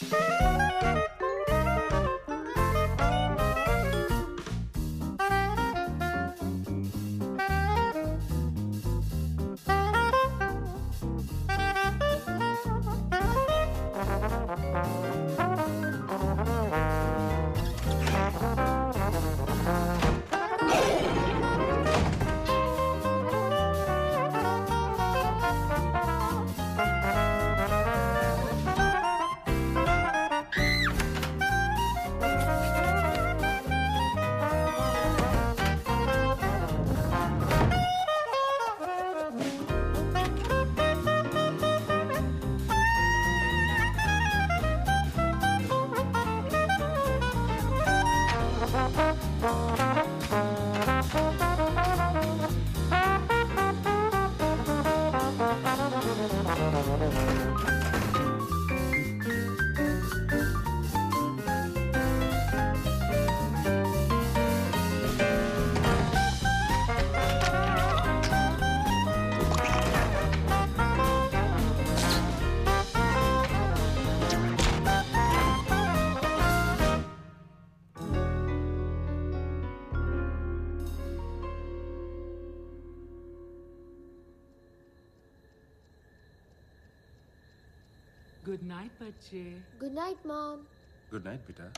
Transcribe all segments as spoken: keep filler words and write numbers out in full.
Good night बच्चे। Good night mom. Good night बेटा।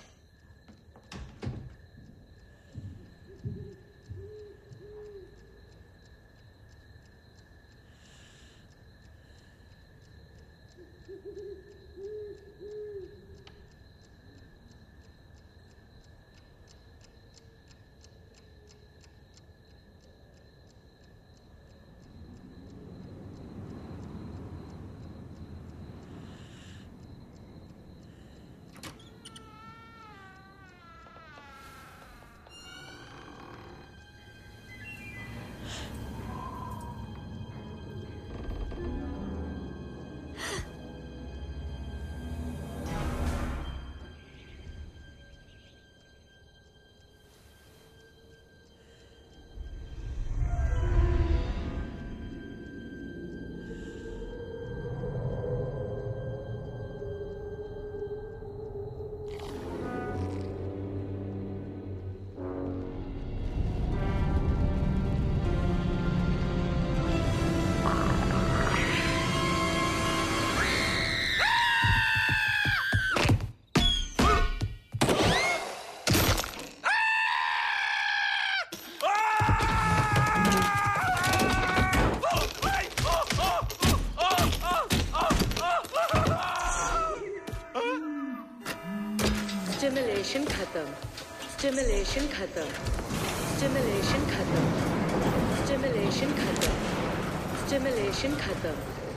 Stimulation खत्म। स्टिमुलेशन खत्म। स्टिमुलेशन खत्म। स्टिमुलेशन खत्म। स्टिमुलेशन खत्म।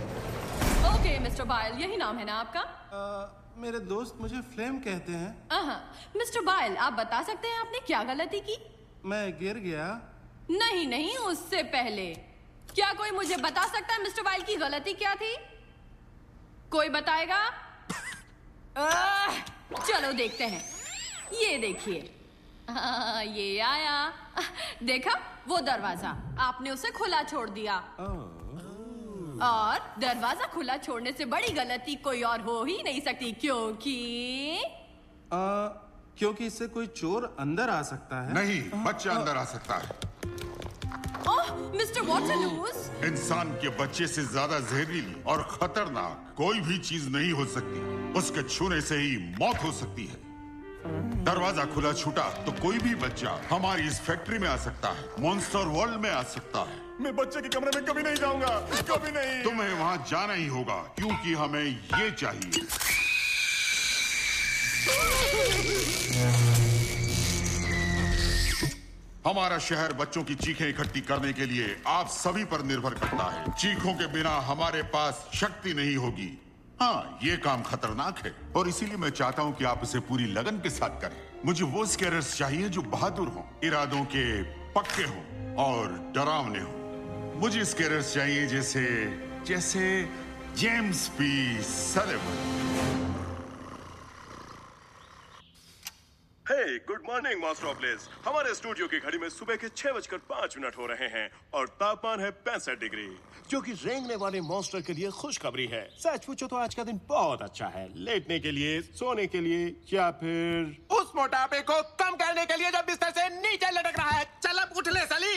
ओके मिस्टर बायल, यही नाम है ना आपका? आ, मेरे दोस्त मुझे फ्लेम कहते हैं। आहा, मिस्टर बायल, आप बता सकते हैं आपने क्या गलती की? मैं गिर गया। नहीं नहीं, उससे पहले क्या कोई मुझे बता सकता है मिस्टर बायल की गलती क्या थी? कोई बताएगा? आह, चलो देखते हैं। ये देखिए, ये आया। देखा वो दरवाजा, आपने उसे खुला छोड़ दिया। और दरवाजा खुला छोड़ने से बड़ी गलती कोई और हो ही नहीं सकती, क्योंकि आ, क्योंकि इससे कोई चोर अंदर आ सकता है। नहीं, बच्चा अंदर आ सकता है। ओह, मिस्टर वाटरलूस, इंसान के बच्चे से ज्यादा जहरीली और खतरनाक कोई भी चीज नहीं हो सकती। उसके छूने से ही मौत हो सकती है। दरवाजा खुला छूटा तो कोई भी बच्चा हमारी इस फैक्ट्री में आ सकता है, मॉन्स्टर वर्ल्ड में आ सकता है। मैं बच्चे के कमरे में कभी नहीं जाऊंगा, कभी नहीं। तुम्हें वहां जाना ही होगा, क्योंकि हमें ये चाहिए। हमारा शहर बच्चों की चीखें इकट्ठी करने के लिए आप सभी पर निर्भर करता है। चीखों के बिना हमारे पास शक्ति नहीं होगी। हाँ, ये काम खतरनाक है और इसीलिए मैं चाहता हूँ कि आप इसे पूरी लगन के साथ करें। मुझे वो स्कैरर्स चाहिए जो बहादुर हों, इरादों के पक्के हों और डरावने हों। मुझे स्कैरर्स चाहिए जैसे जैसे James P Sullivan. Hey, good morning master of place. हमारे स्टूडियो की घड़ी में सुबह के छह बजकर पाँच मिनट हो रहे हैं और तापमान है पैंसठ डिग्री, जो कि रेंगने वाले मॉन्स्टर के लिए खुशखबरी है। सच पूछो तो आज का दिन बहुत अच्छा है, लेटने के लिए, सोने के लिए, या फिर उस मोटापे को कम करने के लिए जो बिस्तर से नीचे लटक रहा है। चल अब उठ ले सली।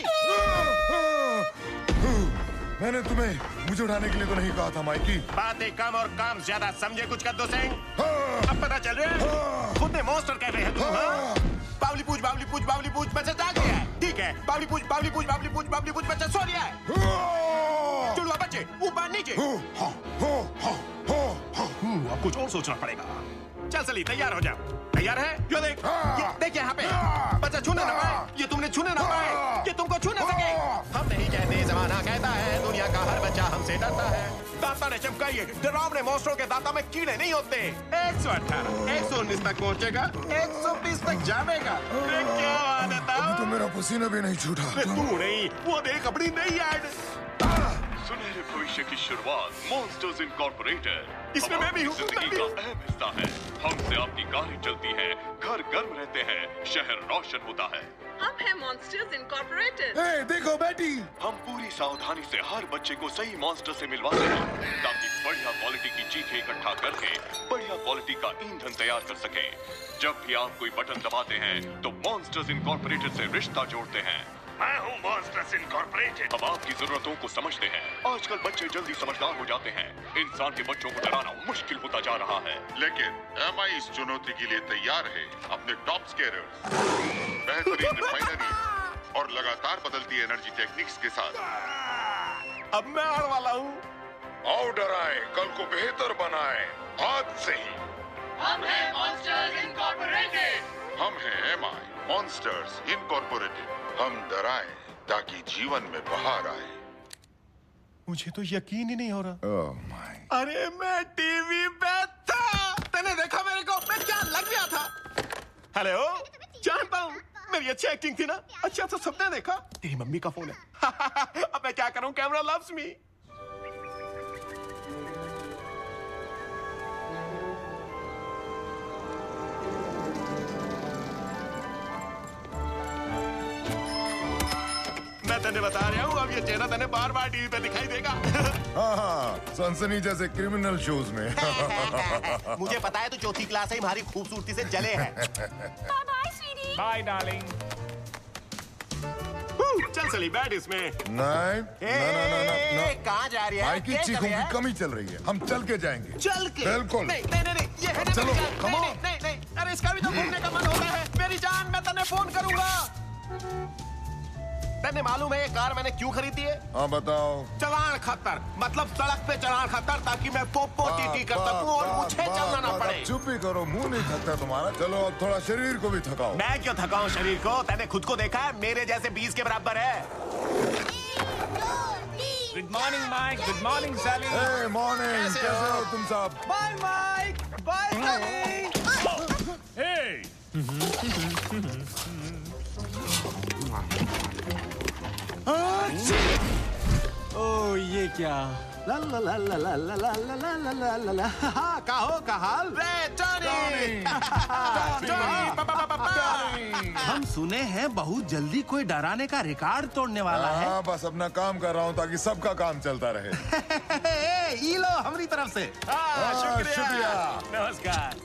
मैंने तुम्हें मुझे उठाने के लिए तो नहीं कहा था माइकी। बातें कम और काम ज्यादा, समझे कुछ कद्दू सिंह? अब पता चल रहा है खुद ने मॉन्स्टर कह रहे हैं तुम। हाँ? बावली पूछ बावली पूछ बावली पूछ बच्चा जाग गया है। ठीक है, बावली पूछ बावली पूछ बावली पूछ बावली पूछ बच्चा सो गया है। चुड़वा बच्चे ऊपर नीचे। अब कुछ और सोचना पड़ेगा। चल सली तैयार हो जा। तैयार है? यो देख, ये देख यहाँ पे बच्चा छूने ना पाए। ये तुमने छूने ना पाए, ये तुमको छू ना सके। हम नहीं कहते, जमाना कहता है, दुनिया का हर बच्चा हमसे डरता है। दांता ने चमकाइए, डरावने मॉन्स्टरों के दांता में कीड़े नहीं होते। एक सौ अठारह, एक सौ उन्नीस तक पहुँचेगा, एक सौ बीस तक जाएगा। क्या आदत है? अभी तो मेरा पसीना भी नहीं छूटा। तू नहीं, वो देख अपनी नई ऐड। सुनहरे भविष्य की शुरुआत मॉन्स्टर्स इनकॉर्पोरेटेड। इसमें मैं भी हूँ, जिंदगी का अहम हिस्सा है। हमसे आपकी कारें चलती है, घर गर्म रहते हैं, शहर रोशन होता है। हम हैं मॉन्स्टर्स इनकॉर्पोरेटेड। ए, देखो बेटी, हम पूरी सावधानी से हर बच्चे को सही मॉन्स्टर से मिलवाते हैं, ताकि बढ़िया क्वालिटी की चीखें इकट्ठा करके बढ़िया क्वालिटी का ईंधन तैयार कर सके। जब भी आप कोई बटन दबाते हैं तो मॉन्स्टर्स इनकॉर्पोरेटेड से रिश्ता जोड़ते हैं। मैं हूँ मॉन्स्टर्स इनकॉर्पोरेटेड। हम आपकी जरूरतों को समझते हैं। आजकल बच्चे जल्दी समझदार हो जाते हैं। इंसान के बच्चों को डराना मुश्किल होता जा रहा है। लेकिन एम आई इस चुनौती के लिए तैयार है। अपने टॉप स्केरर्स, बेहतरीन रिफाइनरी और लगातार बदलती एनर्जी टेक्निक्स के साथ अब मैं आने वाला हूँ। आओ डराए, कल को बेहतर बनाए आज से ही। हम हैं मॉन्स्टर्स इनकॉर्पोरेटेड। हम हैं एम आई मॉन्स्टर्स इनकॉर्पोरेटेड। हम डराएं ताकि जीवन में बाहर आए। मुझे तो यकीन ही नहीं हो रहा। Oh my. अरे मैं टीवी पे था। तूने देखा मेरे को? मैं क्या लग गया था। हेलो, जानता हूँ, मेरी अच्छी एक्टिंग थी ना? अच्छा तो सबने देखा। तेरी मम्मी का फोन है। अब मैं क्या करूँ? Camera loves me. मैं तेने बता रहा हूँ, अब ये चेहरा तेने बार बार टीवी पे दिखाई देगा। हाँ हाँ, सनसनी जैसे क्रिमिनल शोज में। मुझे पता है तू चौथी क्लास से हमारी खूबसूरती से जले है। Bye sweetie. Bye darling. चल चली बैठ इसमें। नहीं, ना ना ना ना ना। कहाँ जा रही है? माइकी चीखों की कमी चल रही है। हम चल के जाएंगे। चल के? बिल्कुल। नहीं नहीं नहीं, ये है ना चलो, मेरी जान। come नहीं, on। नहीं नहीं नहीं, अरे इसका भी तो घूमने का मन होता है। मेरी जान, मैं तेने फोन करूंगा। तेने मालूम है ये कार मैंने क्यों खरीदी है? हाँ बताओ। चलान खतर, मतलब सड़क पे चलान खतर, ताकि मैं पोपो टीटी कर सकूं और मुझे चलना ना पड़े। चुप ही करो, मुंह नहीं थकता तुम्हारा। चलो अब थोड़ा शरीर को भी थकाओ। मैं क्यों थकाऊं शरीर को? तैने खुद को देखा है, मेरे जैसे बीस के बराबर है। Good morning Mike, good morning Sally. Hey morning, कैसे हो तुम सब? Bye Mike, bye Sally. Hey ओ ये क्या? ला ला ला ला ला ला ला ला ला ला ला ला ला। हाँ, का हो का हाल? रे जॉनी, जॉनी, हम सुने हैं बहुत जल्दी कोई डराने का रिकॉर्ड तोड़ने वाला है। हाँ, बस अपना काम कर रहा हूँ ताकि सबका काम चलता रहे। ये लो हमारी तरफ से। हाँ, शुक्रिया। नमस्कार।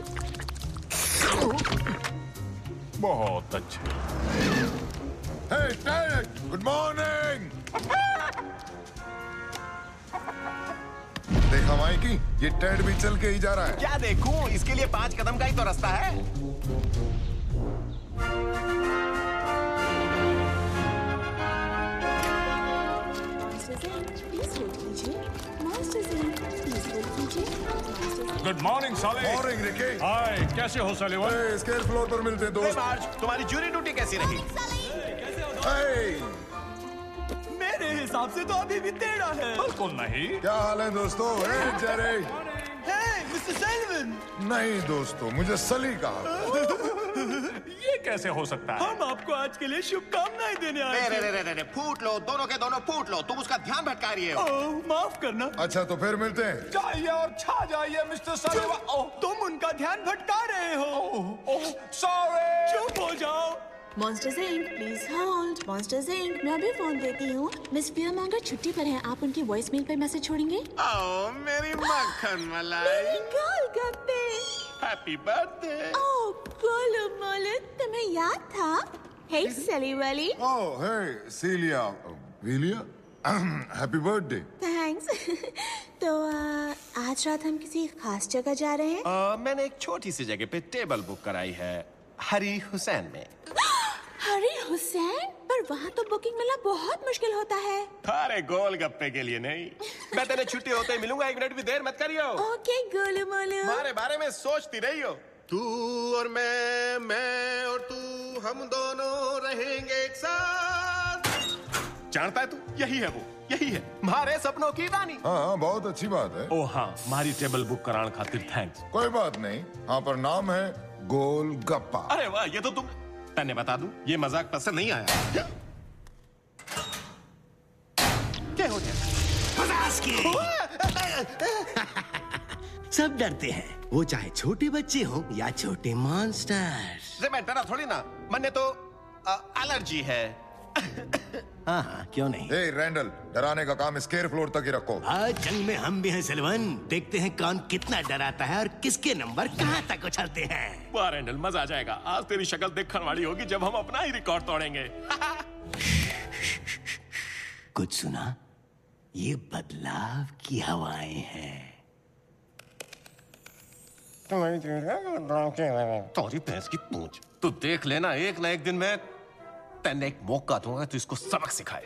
बहुत अच्छे। Hey Ted, good morning. देखा माइकी, ये टेड भी चल के ही जा रहा है। क्या देखूं? इसके लिए पांच कदम का ही तो रास्ता है। गुड मॉर्निंग साले। Morning Ricky. हाय, कैसे हो सलीवन? हे, स्केल फ्लोर पर मिलते हैं दोस्त। मार्च, तुम्हारी जूरी ड्यूटी कैसी रही? हे, मेरे हिसाब से तो अभी भी टेढ़ा है। बिल्कुल नहीं। क्या हाल है दोस्तों? Hey Jerry. Hey mister Sullivan. नहीं दोस्तों, मुझे सली कहा। ये कैसे हो सकता है? हम आपको आज के लिए शुभकामनाएं देने आए रे रे रे रे रे फूट लो, दोनों के दोनों फूट लो। तुम उसका ध्यान भटका रही हो। ओह, माफ करना। अच्छा तो फिर मिलते हैं। जाइए और छा जाइए मिस्टर सलीवा। तुम उनका ध्यान भटका रहे हो। सॉरी। चुप हो जाओ। Monsters Inc please hold. Monsters Inc मैं अभी फोन देती हूँ। मिस फियरमॉन्गर छुट्टी पर हैं। आप उनकी वॉइस मेल पर मैसेज छोड़ेंगे? ओ मेरी मक्खन मलाई। गोलगप्पे। Happy birthday. ओह गोलू मोलू, तुम्हें याद था? हे सली वाली। ओह हे सीलिया विलिया, हैप्पी बर्थडे। थैंक्स। तो आ, आज रात हम किसी खास जगह जा रहे हैं? आ, मैंने एक छोटी सी जगह पे टेबल बुक कराई है, हरी हुसैन में। हरी हुसैन? पर वहाँ तो बुकिंग मिलना बहुत मुश्किल होता है। अरे गोलगप्पे के लिए नहीं, मैं तेरे छुट्टी होते ही मिलूंगा। एक मिनट भी देर मत करियो। ओके गोलू मोलू। हमारे बारे में सोचती रही हो। तू और मैं, मैं और तू, हम दोनों रहेंगे एक साथ। जानता है तू, यही है वो, यही है हमारे सपनों की रानी। हाँ हाँ बहुत अच्छी बात है। ओ हाँ, हमारी टेबल बुक कराने खातिर थैंक्स। कोई बात नहीं, हाँ पर नाम है गोलगप्पा। अरे वाह, ये तो तुम तन्ने बता दूं, ये मजाक पसंद नहीं आया। क्या, क्या हो गया? सब डरते हैं, वो चाहे छोटे बच्चे हो या छोटे मॉन्स्टर्स। मैं डरा थोड़ी ना, मन्ने तो एलर्जी है। हाँ हाँ क्यों नहीं। ए रैंडल, डराने का काम स्केयर फ्लोर तक ही रखो। आज जंग में हम भी हैं सिल्वन। देखते हैं कौन कितना डराता है और किसके नंबर कहाँ तक उछलते हैं। वाह रैंडल, मजा आ जाएगा। आज तेरी शक्ल देखने वाली होगी जब हम अपना ही रिकॉर्ड तोड़ेंगे। कुछ सुना? ये बदलाव की हवाएं हैं। तोरी भैंस की पूंछ। तू देख लेना, एक ना एक दिन मैं तेने एक मौका दूंगा तो इसको सबक सिखाए।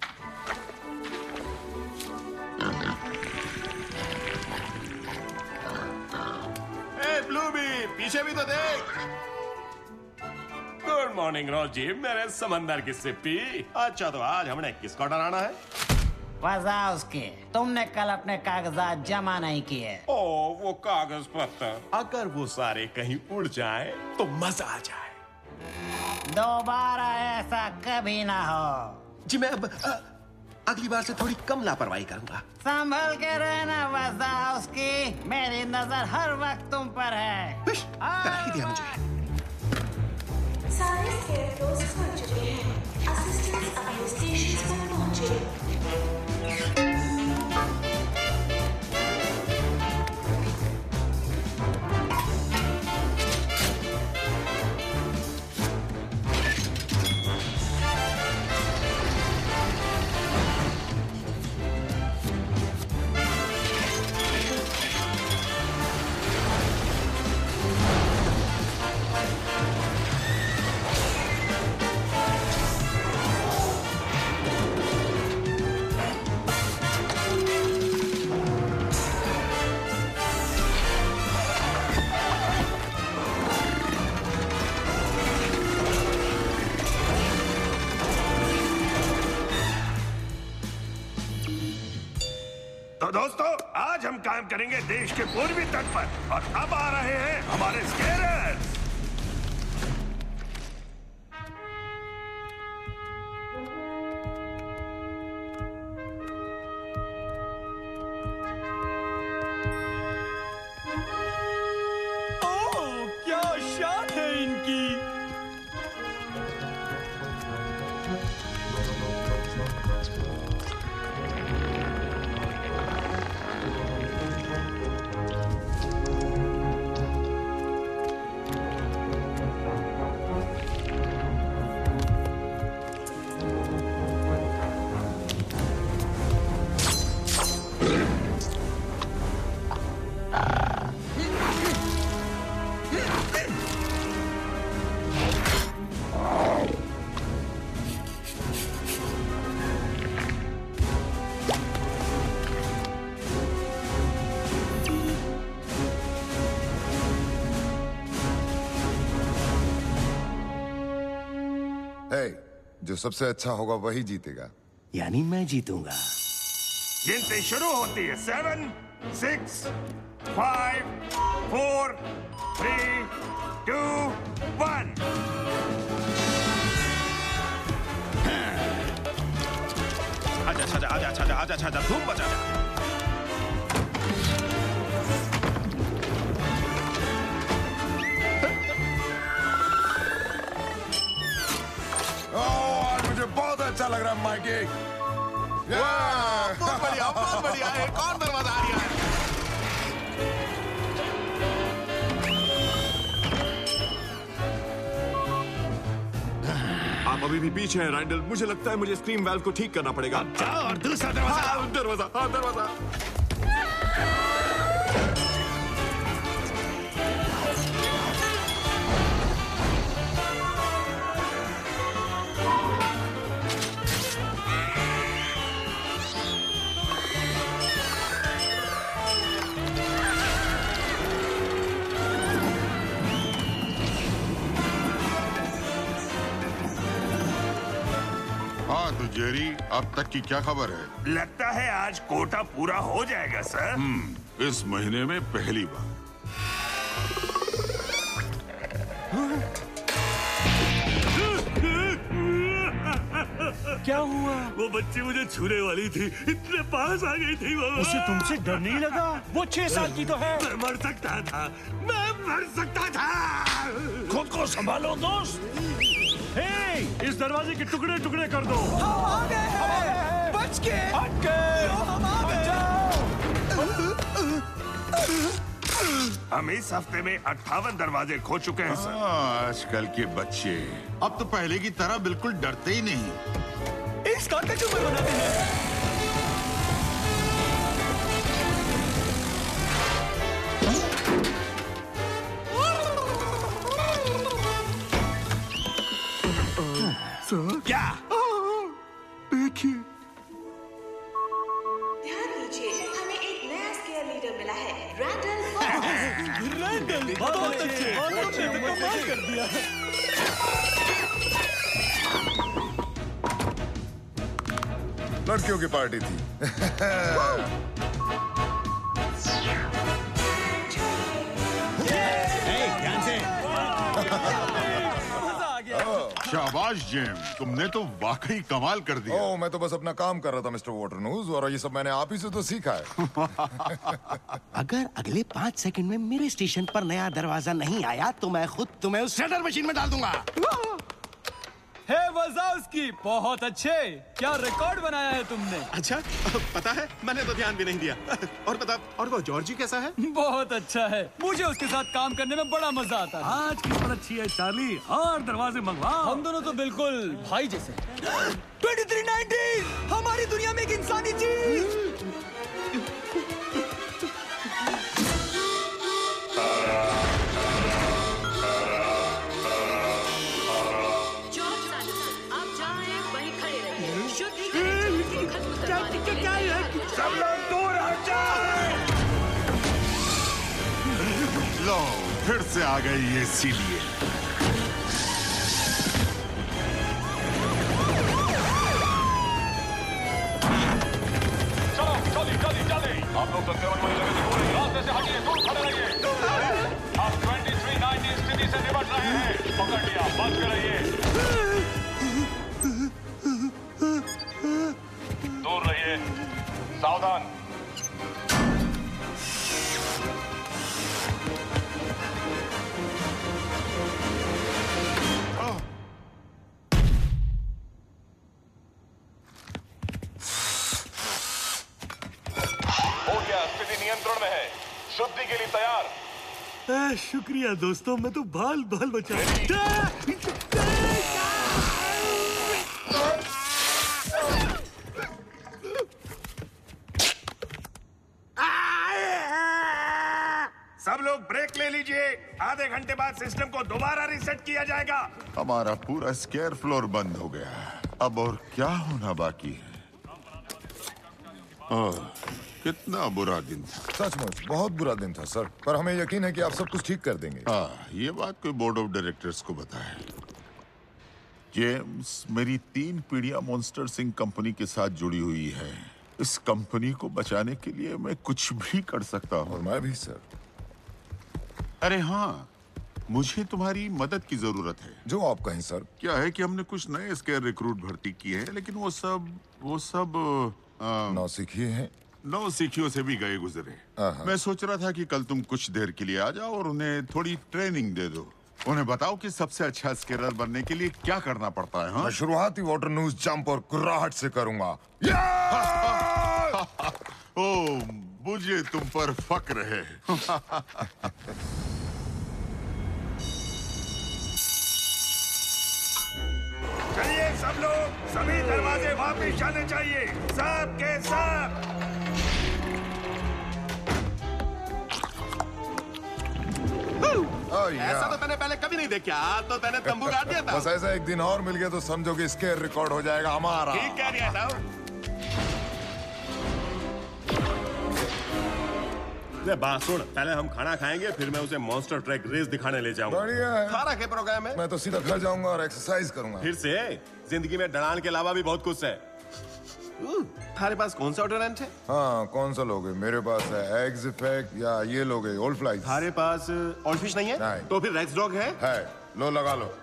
ए ब्लूबी, पीछे भी तो देख। गुड मॉर्निंग रोजी, मेरे समंदर की सिप्पी। अच्छा तो आज हमने किसको डराना है? वज़ाउस्की, तुमने कल अपने कागजात जमा नहीं किए। ओ वो कागज पत्तर, अगर वो सारे कहीं उड़ जाए तो मजा आ जाए। दोबारा ऐसा कभी ना हो। जी मैं अब अ, अगली बार से थोड़ी कम लापरवाही करूंगा। संभल के रहना वज़ाउस्की, मेरी नजर हर वक्त तुम पर है। डरा ही दिया मुझे। सारे स्केयरक्रोस पहुंच चुके हैं। असिस्टेंट्स अपने स्टेशंस पर पहुंचे। तो दोस्तों, आज हम काम करेंगे देश के पूर्वी तट पर, और अब आ रहे हैं हमारे स्केरर्स। ओह क्या शान है इनकी। जो सबसे अच्छा होगा वही जीतेगा। यानी मैं जीतूंगा। गिनती शुरू होती है। Seven, six, five, four, three, two, one. आजा आजा आजा आजा आजा आजा धूम बजा जा। आज मुझे बहुत अच्छा लग रहा है माइकी। बहुत बढ़िया बहुत बढ़िया। एक और दरवाजा आ रहा है। आप अभी भी पीछे हैं राइडल। मुझे लगता है मुझे स्क्रीम वाल्व को ठीक करना पड़ेगा। जाओ और दूसरा दरवाजा। हाँ, दरवाजा हाँ दरवाजा। जेरी, अब तक की क्या खबर है? लगता है आज कोटा पूरा हो जाएगा सर। हम्म, इस महीने में पहली बार। क्या हुआ? वो बच्ची मुझे छूने वाली थी, इतने पास आ गई थी वो। उसे तुमसे डर नहीं लगा? वो छह साल की तो है। मैं मर सकता था, मैं मर सकता था। खुद को संभालो दोस्त। हे, इस दरवाजे के टुकड़े टुकड़े कर दो। हम आ गए हैं। बच के हट गए। हम आ गए। हम इस हफ्ते में अट्ठावन दरवाजे खो चुके हैं सर। आजकल के बच्चे अब तो पहले की तरह बिल्कुल डरते ही नहीं। इस कार का क्यों बनाते हैं? क्या? देखिए, ध्यान दीजिए, हमें एक नया स्केयर लीडर मिला है, रैंडल। रैंडल बहुत अच्छे, बहुत अच्छे, कमाल कर दिया। लड़कियों की पार्टी थी। ध्यान से। शाबाश जेम, तुमने तो वाकई कमाल कर दिया। ओह, मैं तो बस अपना काम कर रहा था मिस्टर वाटरनूज, और ये सब मैंने आप ही से तो सीखा है। अगर अगले पाँच सेकंड में मेरे स्टेशन पर नया दरवाजा नहीं आया तो मैं खुद तुम्हें उस शटर मशीन में डाल दूंगा। हे वज़ाउस्की, बहुत अच्छे। क्या रिकॉर्ड बनाया है तुमने? अच्छा, पता है मैंने तो ध्यान भी नहीं दिया। और बता, और वो जॉर्जी कैसा है? बहुत अच्छा है। मुझे उसके साथ काम करने में बड़ा मजा आता है। आज किस्मत अच्छी है चार्ली, और दरवाजे मंगवाओ। हम दोनों तो बिल्कुल भाई जैसे। तेईस नब्बे, हमारी दुनिया में एक इंसानी चीज। सब लोग दूर हट जाए। लो, फिर से आ गई ये सीढ़ी। चलो जल्दी जल्दी जल्दी, आप लोग तो केवल वही लगे दिखो, रास्ते से हटिए, दूर खड़े रहिए। आप तेईस नब्बे स्थिति से निपट रहे हैं। पकड़ लिया, बच के रहिए। दूर रहिए, सावधान। हो गया, स्थिति नियंत्रण में है। शुद्धि के लिए तैयार। आ, शुक्रिया दोस्तों, मैं तो बाल बाल बचा। सब लोग ब्रेक ले लीजिए। आधे घंटे बाद सिस्टम को दोबारा रीसेट किया जाएगा। हमारा पूरा स्केयर फ्लोर बंद हो गया। अब और क्या होना बाकी है? ओह, कितना बुरा दिन था। सचमुच बहुत बुरा दिन था सर, पर हमें यकीन है कि आप सब कुछ ठीक कर देंगे। हाँ, ये बात कोई बोर्ड ऑफ डायरेक्टर्स को बताए। जेम्स, मेरी तीन पीढ़ियां मॉन्स्टर सिंह कंपनी के साथ जुड़ी हुई है। इस कंपनी को बचाने के लिए मैं कुछ भी कर सकता हूँ। और मैं भी सर। अरे हाँ, मुझे तुम्हारी मदद की जरूरत है। जो आप कहें सर। क्या है कि हमने कुछ नए स्केयर रिक्रूट भर्ती किए हैं, लेकिन वो सब वो सब नौसिखिए हैं। नौसिखियों से भी गए गुजरे। मैं सोच रहा था कि कल तुम कुछ देर के लिए आ जाओ और उन्हें थोड़ी ट्रेनिंग दे दो। उन्हें बताओ कि सबसे अच्छा स्केरर बनने के लिए क्या करना पड़ता है। हाँ? मैं शुरुआती वाटर न्यूज जंप और कुर्राहट से करूंगा। ओ, मुझे तुम पर फक्र है। चलिए सब लोग, सभी दरवाजे वापस आने चाहिए, सब के सब। ऐसा तो मैंने पहले कभी नहीं देखा। तो मैंने तंबू गाड़ दिया था। बस ऐसा एक दिन और मिल गया तो समझो कि स्केयर रिकॉर्ड हो जाएगा हमारा। ठीक कह रहा था। ले बात सुन, पहले हम खाना खाएंगे, फिर मैं उसे मॉन्स्टर ट्रक रेस दिखाने ले जाऊंगा। बढ़िया है। खाना के प्रोग्राम है। मैं तो सीधा घर जाऊंगा और एक्सरसाइज करूंगा। फिर से जिंदगी में डरान के अलावा भी बहुत कुछ है। तुम्हारे पास कौन सा ऑर्डर है? हाँ, कौन सा लोगे? मेरे पास है एग्स इफेक्ट या ये लोगे ओल्ड फ्लाइज। तुम्हारे पास ओल्ड फिश नहीं है? नहीं। तो फिर रेक्स डॉग है? है, लो लगा लो।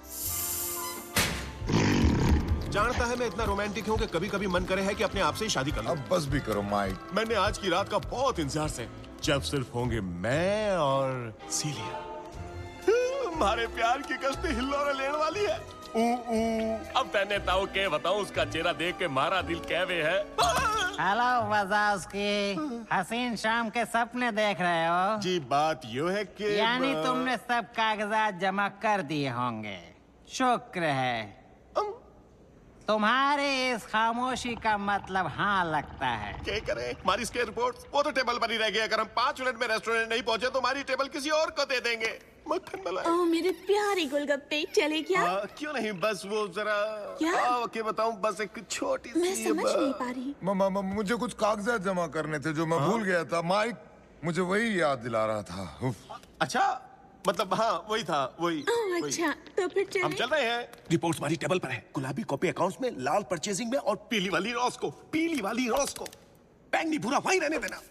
जानता है मैं इतना रोमांटिक हूँ कि कभी कभी मन करे है कि अपने आप से ही शादी कर लूं। अब बस भी करो माइक। मैंने आज की रात का बहुत इंतजार से, जब सिर्फ होंगे मैं और सीलिया। हमारे प्यार की कश्ती हिल्लोरे लेने वाली है। ऊ, ऊ। अब मैंने ताऊ के बताऊं, उसका चेहरा देख के मारा दिल कहवे है। हेलो वज़ाउस्की, हसीन शाम के सपने देख रहे हो? जी बात यो है कि यानी तुमने सब कागजात जमा कर दिए होंगे। शुक्र है। तुम्हारे इस खामोशी का मतलब हाँ लगता है। क्या करें? हमारी स्केयर रिपोर्ट वो तो टेबल पर ही रह गई। अगर हम पाँच मिनट में रेस्टोरेंट नहीं पहुंचे तो हमारी टेबल किसी और को दे देंगे। मक्खन मलाई। ओह मेरे प्यारे गोलगप्पे, चले क्या? आ, क्यों नहीं, बस वो जरा क्या? ओके बताऊं, बस एक छोटी मैं सी समझ नहीं पा रही। मामा, मुझे कुछ कागजात जमा करने थे जो मैं भूल गया था। माइक मुझे वही याद दिला रहा था। उफ। अच्छा, मतलब हाँ वही था, वही। ओह अच्छा, तो फिर चलें? हम चल रहे हैं। रिपोर्ट्स हमारी टेबल पर है। गुलाबी कॉपी अकाउंट्स में, लाल परचेजिंग में और पीली वाली रॉस को पीली वाली रॉस को बैंगनी भूरा वहीं रहने देना।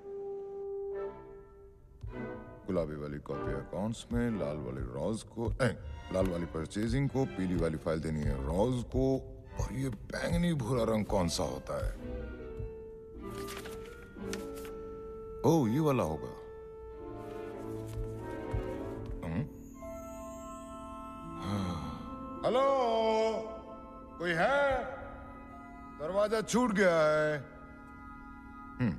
गुलाबी वाली कॉपी अकाउंट्स में, लाल वाली रोज को ए, लाल वाली परचेजिंग को, पीली वाली फाइल देनी है रोज को, और ये बैंगनी भूरा रंग कौन सा होता है? ओह ये वाला होगा। हेलो, कोई है? दरवाजा छूट गया है। हम्म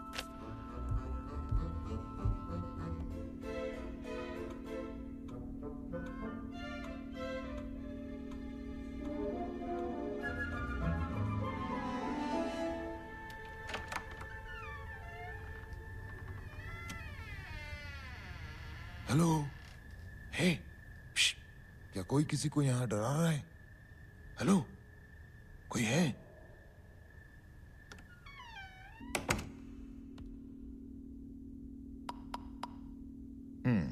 हेलो, हे, क्या कोई किसी को यहाँ डरा रहा है? हेलो, कोई है? हम्म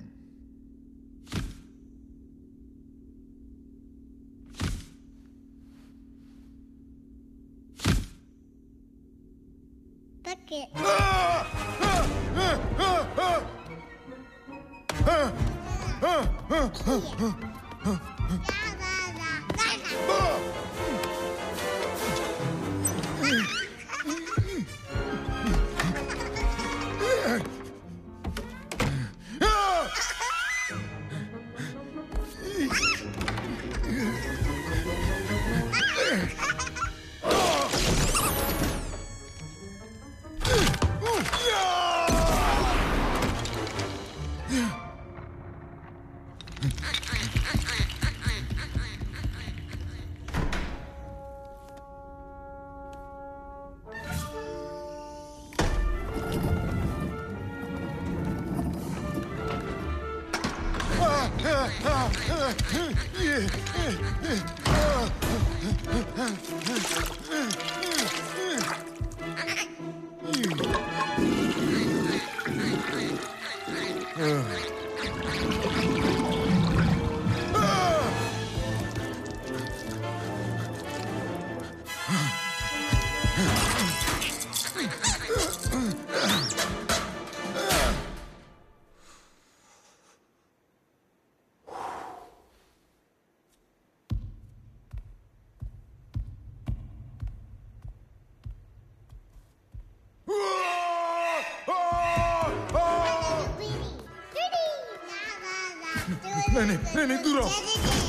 नहीं नहीं नहीं नहीं दूर रहो।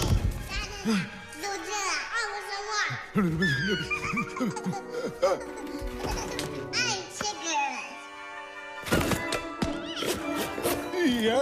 या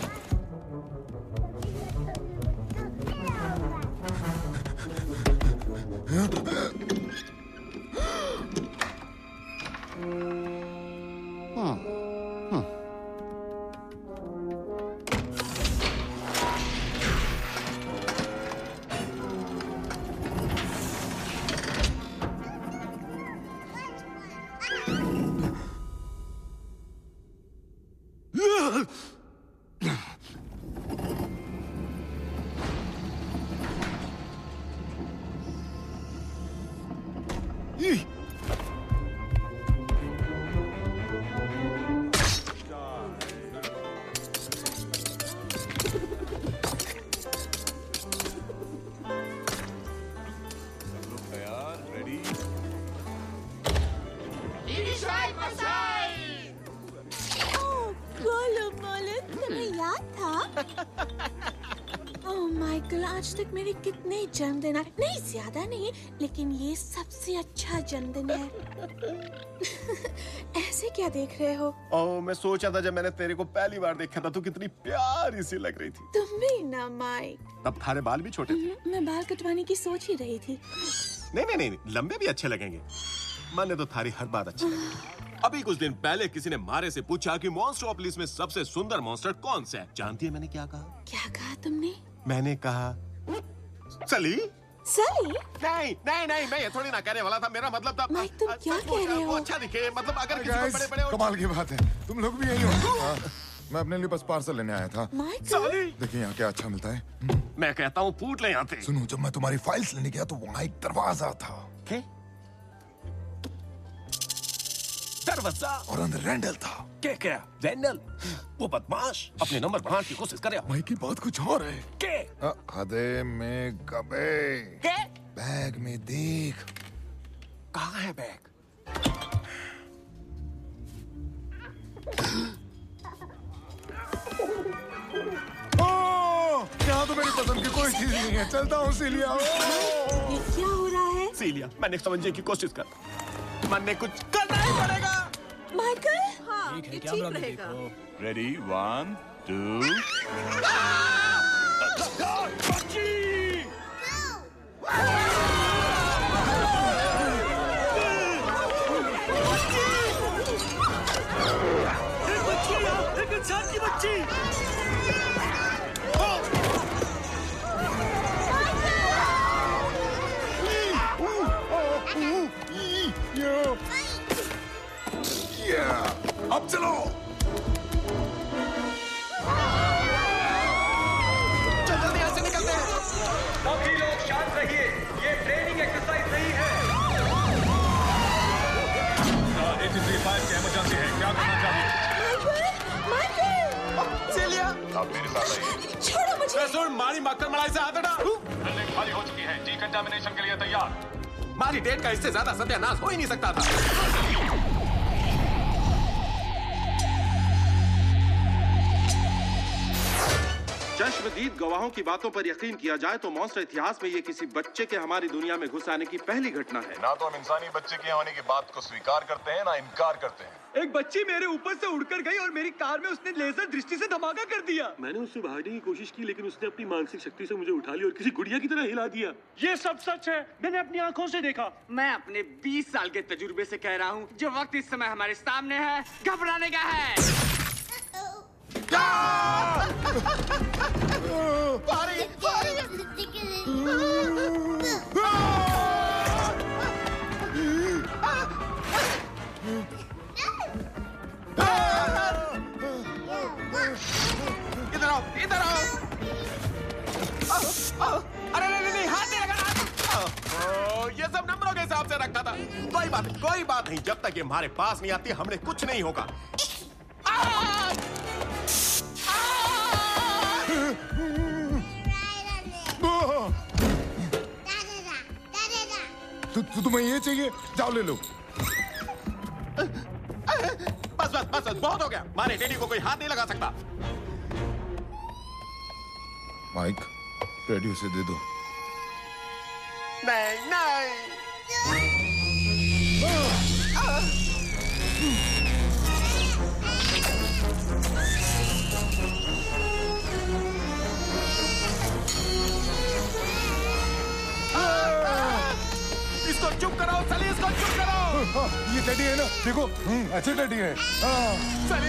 कितने जन्मदिन आए, नहीं ज्यादा नहीं, लेकिन ये सबसे अच्छा जन्मदिन है। ऐसे क्या देख रहे हो? ओह, मैं सोचा था जब मैंने तेरे को पहली बार देखा था तो कितनी प्यारी सी लग रही थी। तुम भी ना माइक। तब थारे बाल भी छोटे थे। मैं बाल कटवाने की सोच ही रही थी। नहीं नहीं नहीं, लंबे भी अच्छे लगेंगे। मैंने तो थारी हर बात अच्छी लगी। अभी कुछ दिन पहले किसी ने मारे से पूछा कि मॉन्स्टरोपोलिस में सबसे सुंदर मॉन्स्टर कौन सा है। जानती है मैंने क्या कहा? क्या कहा तुमने? मैंने कहा सली। सली? नहीं नहीं नहीं, मैं ये थोड़ी ना कहने वाला था। मेरा मतलब था माइक, तुम क्या कह रहे हो? वो अच्छा दिखे, मतलब अगर किसी को बड़े बड़े कमाल की बात है, तुम लोग भी यही हो। मैं अपने लिए बस पार्सल लेने आया था। सली, देखिए यहाँ क्या अच्छा मिलता है। मैं कहता हूँ फूट ले आते। सुनो, जब मैं तुम्हारी फाइल्स लेने गया तो वहाँ एक दरवाजा था। क्या दरवाजा? और अंदर रैंडल था। क्या क्या? रैंडल? वो बदमाश अपने नंबर बढ़ाने की कोशिश करे। माइक की बात कुछ और है। क्या? खदे में गबे। क्या? बैग में देख। कहाँ है बैग? यहाँ तो मेरी पसंद की कोई चीज नहीं है। चलता हूँ सिलिया। ये क्या हो रहा है? सिलिया, मैंने समझने की कोशिश कर। मैंने कुछ करना ही पड़ेगा। माइकल? हाँ, ये ठीक रहेगा। Ready, one, two. एक इंसान की बच्ची। अब चलो। चल जल्दी यहाँ से निकलते हैं। सभी लोग शांत रहिए, ये ट्रेनिंग एक्सरसाइज नहीं है। एटी फाइव की इमरजेंसी है, क्या करना चाहिए? सिलिया, आप मेरे साथ आइए। छोड़ो मुझे। सुन, मारी मक्कर मलाई से हाथ हटा। बिल्डिंग खाली हो चुकी है, डीकंटामिनेशन के लिए तैयार। मारी डेट का इससे ज्यादा सत्यानाश हो ही नहीं सकता था। चश्मदीद गवाहों की बातों पर यकीन किया जाए तो मॉन्स्टर इतिहास में ये किसी बच्चे के हमारी दुनिया में घुस आने की पहली घटना है। ना तो हम इंसानी बच्चे के होने की बात को स्वीकार करते हैं, ना इनकार करते हैं। एक बच्ची मेरे ऊपर से उड़कर गई और मेरी कार में उसने लेजर दृष्टि से धमाका कर दिया। मैंने उससे भागने की कोशिश की, लेकिन उसने अपनी मानसिक शक्ति से मुझे उठा लिया और किसी गुड़िया की तरह हिला दिया। ये सब सच है, मैंने अपनी आंखों से देखा। मैं अपने बीस साल के तजुर्बे से कह रहा हूँ, जो वक्त इस समय हमारे सामने है, घबराने का है। पारी, पारी। इधर आओ, इधर आओ। अरे नहीं नहीं, हाथ नहीं लगाना। ये सब नंबरों के हिसाब से रखा था। कोई बात नहीं, कोई बात नहीं। जब तक ये हमारे पास नहीं आती, हमने कुछ नहीं होगा। तु, तु, तुम्हें ये चाहिए, जाओ ले लो। बस बस बस बस बहुत हो गया। मारे टेडी को कोई हाथ नहीं लगा सकता। माइक, रेडियो से दे दो। नहीं नहीं इसको चुप कराओ सली, इसको चुप कराओ। ये टेडी है ना, देखो अच्छे टेडी है। सली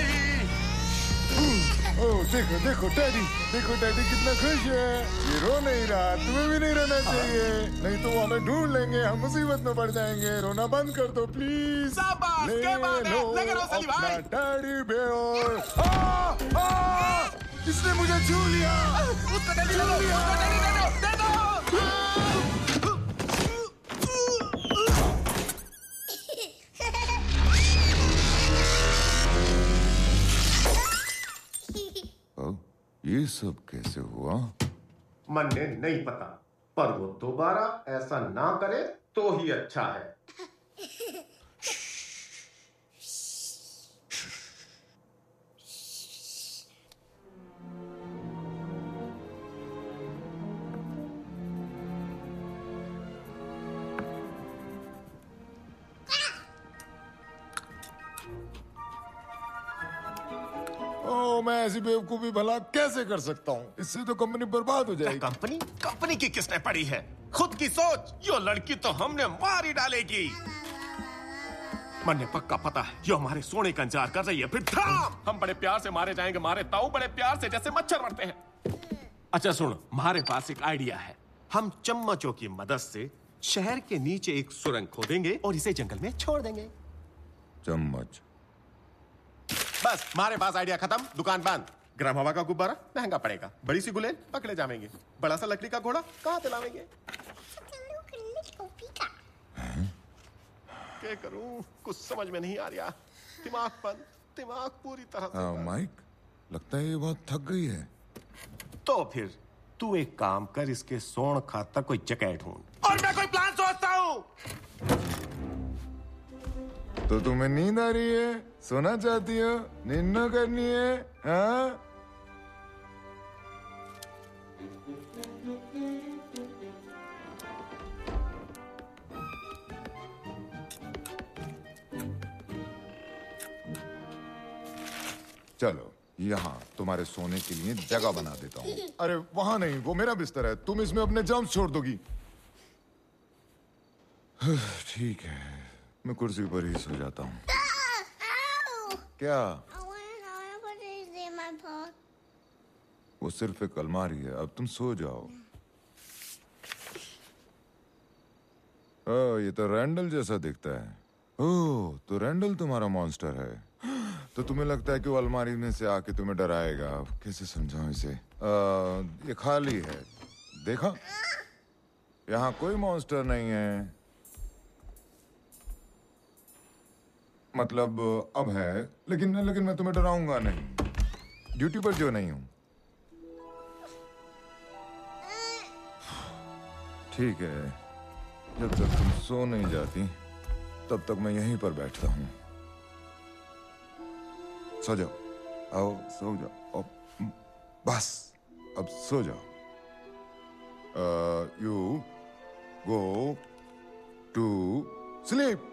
ओ देखो देखो टेडी, देखो टेडी कितना खुश है। ये रो नहीं रहा, तुम्हें भी नहीं रोना चाहिए, नहीं तो वो हमें ढूंढ लेंगे, हम मुसीबत में पड़ जाएंगे। रोना बंद कर दो प्लीज। शाबाश, ले क्या बात है, लो लगे रहो सली भाई। अपना टेडी बेयर। आ, आ, इसने मुझे छू लिया। उसको टेडी दे दो, उसको टेडी दे दो, दे दो। ये सब कैसे हुआ? मन्ने नहीं पता, पर वो दोबारा ऐसा ना करे तो ही अच्छा है। ओ, मैं ऐसी बेवकूफी भला कैसे कर सकता हूँ? इससे तो कंपनी बर्बाद हो जाएगी। कंपनी कंपनी की किसने पड़ी है? खुद की सोच। यो लड़की तो हमने मार ही डालेगी। मन्ने पक्का पता है यो हमारे सोने का इंतजार कर रही है। फिर थाम, हम बड़े प्यार से मारे जाएंगे, मारे ताऊ बड़े प्यार से जैसे मच्छर मरते हैं। अच्छा सुन, हमारे पास एक आइडिया है। हम चम्मचों की मदद से शहर के नीचे एक सुरंग खोदेंगे और इसे जंगल में छोड़ देंगे। चम्मच? बस हमारे पास आइडिया खत्म, दुकान बंद। गरम हवा का गुब्बारा महंगा पड़ेगा, बड़ी सी गुलेल पकड़े जाएंगे, बड़ा सा लकड़ी का घोड़ा कहाँ दिलावेंगे? क्या करूं, कुछ समझ में नहीं आ रहा। दिमाग बंद, दिमाग पूरी तरह से बंद। माइक, लगता है ये बहुत थक गई है। तो फिर तू एक काम कर, इसके सोन खातर कोई जगह ढूंढ और मैं कोई प्लान सोचता हूँ। तो तुम्हें नींद आ रही है? सोना चाहती हो? नींद करनी है? हाँ? चलो यहाँ तुम्हारे सोने के लिए जगह बना देता हूँ। अरे वहां नहीं, वो मेरा बिस्तर है, तुम इसमें अपने जर्म्स छोड़ दोगी। ठीक है, मैं कुर्सी पर ही सो जाता हूँ। क्या? वो सिर्फ एक अलमारी है, अब तुम सो जाओ। ओह, ये तो रैंडल जैसा दिखता है। ओह, तो रैंडल तुम्हारा मॉन्स्टर है। तो तुम्हें लगता है कि वो अलमारी में से आके तुम्हें डराएगा? कैसे समझाऊं इसे? आ, ये खाली है, देखा? यहाँ कोई मॉन्स्टर नहीं है। मतलब अब है, लेकिन लेकिन मैं तुम्हें डराऊंगा नहीं, ड्यूटी पर जो नहीं हूं। ठीक है, जब तक तुम सो नहीं जाती तब तक मैं यहीं पर बैठता हूं। सो जाओ, आओ सो जाओ, अब बस अब सो जाओ। You go to sleep.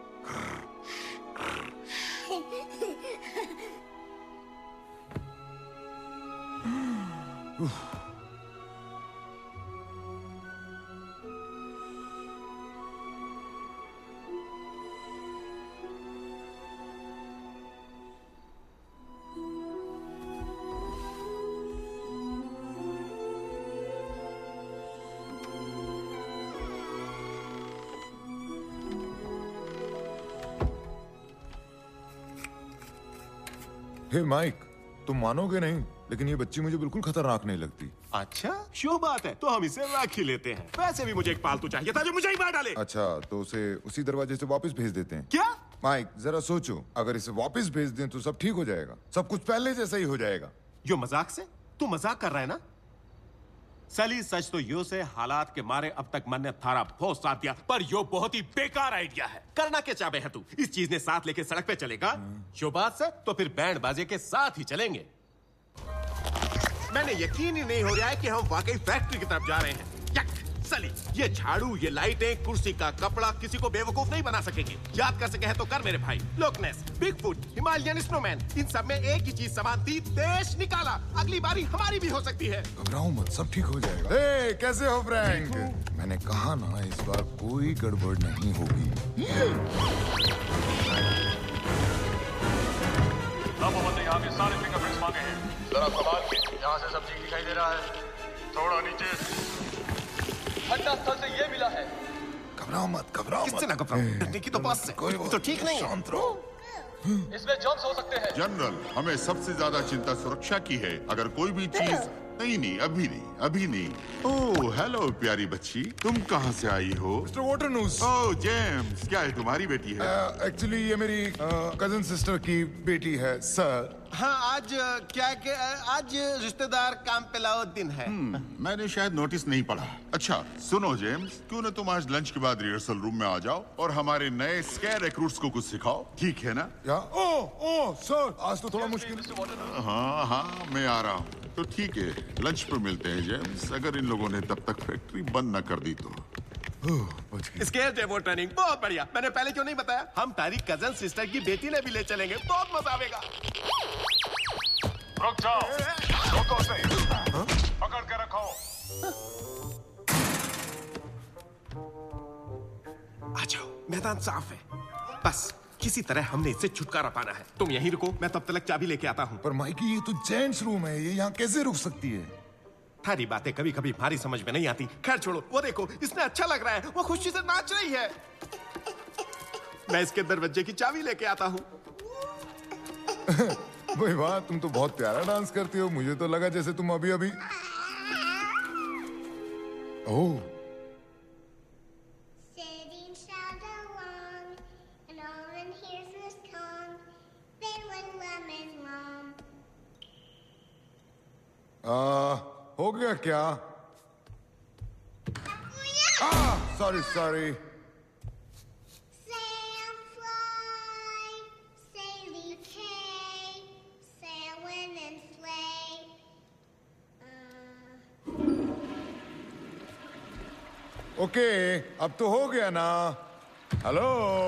Hey Mike, तुम मानोगे नहीं, लेकिन ये बच्ची मुझे बिल्कुल खतरनाक नहीं लगती। अच्छा, शुभ बात है, तो हम इसे रख ही लेते हैं। वैसे भी मुझे एक पालतू चाहिए था जो मुझे ही मार डाले। अच्छा, तो उसे उसी दरवाजे से वापस भेज देते हैं। क्या? माइक, जरा सोचो, अगर इसे वापस भेज दें तो सब ठीक हो जाएगा, सब कुछ पहले जैसा ही हो जाएगा। यो मजाक से? तू मजाक कर रहा है ना? सली सच तो यो से हालात के मारे अब तक मन ने थारा बहुत साथ दिया, पर यो बहुत ही बेकार आइडिया है। करना क्या चाहे है तू? इस चीज ने साथ लेके सड़क पे चलेगा? यो बात से तो फिर बैंड बाजे के साथ ही चलेंगे। मैंने यकीन ही नहीं हो रहा है कि हम वाकई फैक्ट्री की तरफ जा रहे हैं। यक, सली, ये झाड़ू, ये लाइटें, कुर्सी का कपड़ा किसी को बेवकूफ नहीं बना सकेंगे। याद कर सके हैं तो कर मेरे भाई। लोकनेस, बिगफुट, हिमालयन स्नोमैन, इन सब में एक ही चीज समान थी, देश निकाला। अगली बारी हमारी भी हो सकती है। घबराओ मत, सब ठीक हो जाएगा। ए, कैसे हो फ्रैंक? मैंने कहा ना, इस बार कोई गड़बड़ नहीं होगी। अब हमने यहाँ के सारे फिंगरप्रिंट्स मांगे हैं। जरा संभाल, यहाँ से सब ठीक दिखाई दे रहा है। थोड़ा नीचे। घटना स्थल से ये मिला है। घबराओ मत, घबराओ मत। किससे ना घबराओ, डरने की तो बात से कोई तो ठीक नहीं। शांत रहो। इसमें जर्म्स हो सकते हैं। जनरल, हमें सबसे ज्यादा चिंता सुरक्षा की है। अगर कोई भी चीज नहीं नहीं अभी नहीं अभी नहीं। ओह हेलो प्यारी बच्ची, तुम कहाँ से आई हो? मिस्टर वाटरनूस। ओह जेम्स, क्या है तुम्हारी बेटी है? एक्चुअली uh, ये मेरी कजन uh, सिस्टर की बेटी है सर। हाँ, आज क्या के आज रिश्तेदार काम पे लाओ दिन है। hmm, मैंने शायद नोटिस नहीं पढ़ा। अच्छा सुनो जेम्स, क्यों न तुम आज लंच के बाद रिहर्सल रूम में आ जाओ और हमारे नए स्केयर रिक्रूट्स को कुछ सिखाओ, ठीक है ना? या ओह ओह सर, आज तो थोड़ा मुश्किल। हाँ हाँ मैं आ रहा हूँ। तो ठीक है, लंच पे मिलते हैं जेम्स, अगर इन लोगों ने तब तक फैक्ट्री बंद न कर दी तो। स्केयर डेमो ट्रेनिंग बहुत बढ़िया। मैंने पहले क्यों नहीं बताया? हम तारी कजन सिस्टर की बेटी ने भी ले चलेंगे, बहुत मजा आएगा। रुक जाओ, रोको उसे, पकड़ के रखो। आ जाओ, मैदान साफ है। बस किसी तरह हमने इससे छुटकारा पाना है। तुम यहीं रुको, मैं तब तक चाबी लेके आता हूँ। पर माइकी, ये तो जेंट्स रूम है, ये यहाँ कैसे रुक सकती है? थारी बातें कभी कभी हमारी समझ में नहीं आती। खैर छोड़ो, वो देखो, इसने अच्छा लग रहा है, वो खुशी से नाच रही है। मैं इसके दरवाजे की चाबी लेके आता हूँ। भाई वाह, तुम तो बहुत प्यारा डांस करती हो। मुझे तो लगा जैसे तुम अभी अभी ओह आ, हो गया क्या? Sorry sorry. ओके, अब तो हो गया ना? हेलो।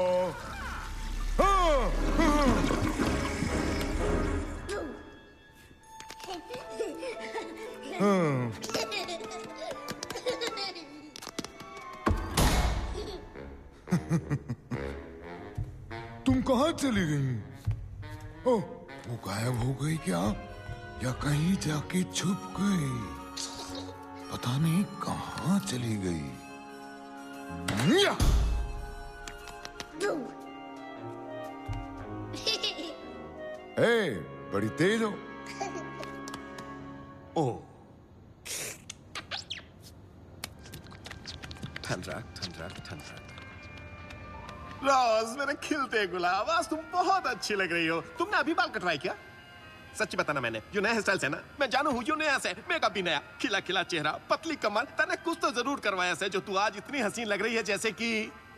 तुम कहाँ चली गई? ओह, वो गायब हो गई क्या? या कहीं जाके छुप गई? पता नहीं कहाँ चली गई। ए, बड़ी तेज हो। ओह, ठंडा ठंडा ठंडा। रोज मेरे खिलते गुलाब, आज तुम बहुत अच्छी लग रही हो। तुमने अभी बाल कटवाए क्या? सच्ची बताना, मैंने यो नया हेयर स्टाइल है ना? मैं जानू हूँ, यो नया से मेकअप भी नया, खिला खिला चेहरा, पतली कमर। तने कुछ तो जरूर करवाया से, जो तू आज इतनी हसीन लग रही है जैसे कि।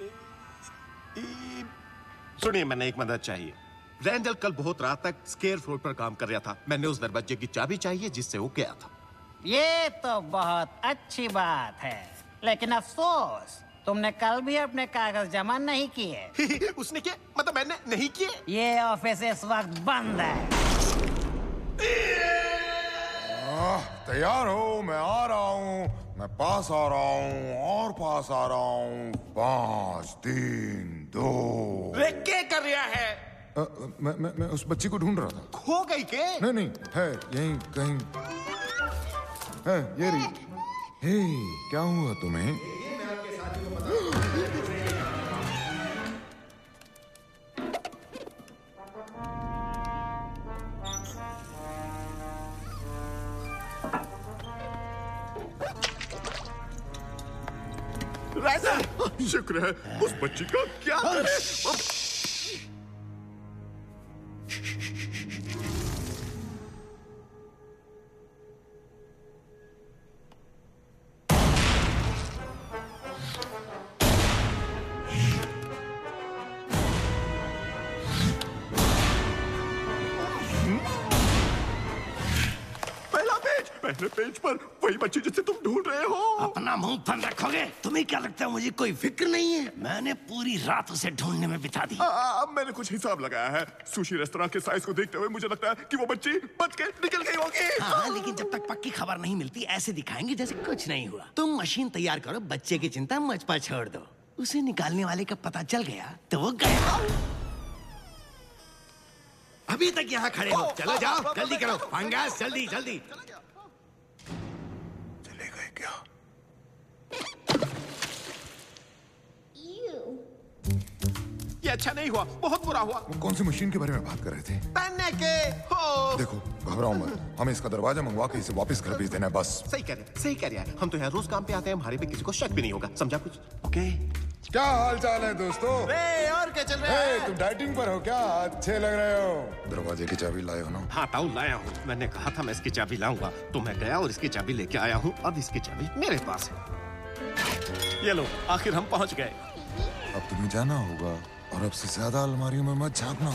सुनिए, मैंने एक मदद चाहिए। रैंडल कल बहुत रात तक स्केयर फ्लोर पर काम कर रहा था। मैंने उस दरवाजे की चाबी चाहिए जिससे वो गया था। ये तो बहुत अच्छी बात है, लेकिन अफसोस तुमने कल भी अपने कागज जमा नहीं किए। उसने क्या? मतलब मैंने नहीं किए? ये ऑफिस इस वक्त बंद है। तैयार हो? मैं आ रहा हूँ, मैं पास आ रहा हूँ और पास आ रहा हूँ। पाँच, तीन, दो। रे क्या कर रहा है? आ, मैं, मैं मैं उस बच्ची को ढूंढ रहा था। खो गई के? नहीं नहीं, है यहीं कहीं है, ये रही। हे, क्या हुआ तुम्हें? राजा, शुक्र है। उस बच्ची का क्या करें? पहला पेज। पहले पेज पर वही बच्ची जिसे तुम ढूंढ रहे हो। अपना मुंह बंद रखोगे? तुम्हें क्या लगता है मुझे कोई फिक्र नहीं है? मैंने पूरी रात उसे ढूंढने में बिता दी। अब मैंने कुछ हिसाब लगाया है। सुशी रेस्तरां के साइज को देखते हुए मुझे लगता है कि वो बच्ची बच के निकल गई होगी। हाँ, लेकिन जब तक पक्की खबर नहीं मिलती ऐसे दिखाएंगे जैसे कुछ नहीं हुआ। तुम मशीन तैयार करो, बच्चे की चिंता मुझ पर छोड़ दो। उसे निकालने वाले का पता चल गया तो वो गया। अभी तक यहाँ खड़े हो, चलो जाओ, जल्दी करो, फंगस, जल्दी जल्दी। चले गए क्या? ये अच्छा नहीं हुआ, बहुत बुरा हुआ। वो कौन सी मशीन के बारे में बात कर रहे थे? पहनने के हो। देखो, घबराओ मत, हमें इसका दरवाजा मंगवा के इसे वापस घर भेज देना है बस। सही कह रहे, सही कह रहे हैं। हम तो यहाँ रोज काम पे आते हैं, हमारे पे किसी को शक भी नहीं होगा, समझा कुछ? ओके। क्या हाल चाल है दोस्तों? ए, और क्या चल रहा है? तुम डाइटिंग पर हो क्या? अच्छे लग रहे हो। दरवाजे की चाबी लाए हो ना? हाँ ताऊ, लाया हूँ। मैंने कहा था मैं इसकी चाबी लाऊंगा, तो मैं गया और इसकी चाबी लेके आया हूँ। अब इसकी चाबी मेरे पास है। ये लो, आखिर हम पहुँच गए। अब तुम्हें जाना होगा और अब से ज्यादा अलमारियों में मत झांकना।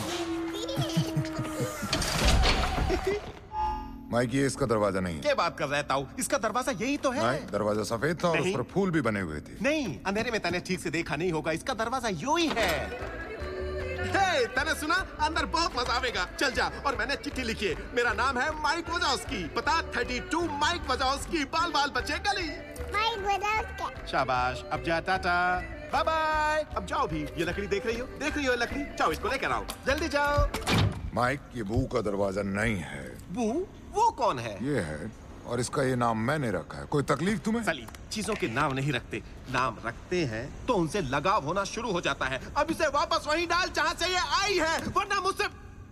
माइक, ये इसका दरवाजा नहीं है। क्या बात कर रहे हैं ताऊ? इसका दरवाजा यही तो है। नहीं, दरवाजा सफेद था और उस पर फूल भी बने हुए थे। नहीं, अंधेरे में तने ठीक से देखा नहीं होगा। इसका दरवाजा यूं ही है। हे, तने सुना? अंदर बहुत मजा आवेगा। चल जा। और मैंने चिट्ठी लिखी है। मेरा नाम है माइक वजाओस्की। पता बत्तीस माइक वजाओस्की, बाल बाल बचे गली। Mike Wazowski. शाबाश, अब जा, टाटा, बाय बाय। अब जाओ भी। ये लकड़ी देख रही हो? देख रही हो लकड़ी? जाओ, इसको लेकर आओ, जल्दी जाओ। माइक, ये बू का दरवाजा नहीं है। बू? वो कौन है? ये है, और इसका ये नाम मैंने रखा है। कोई तकलीफ तुम्हें? सलीम, चीजों के नाम नहीं रखते, नाम रखते हैं तो उनसे लगाव होना शुरू हो जाता है। अब इसे वापस वहीं डाल जहां से ये आई है, वरना मुझसे।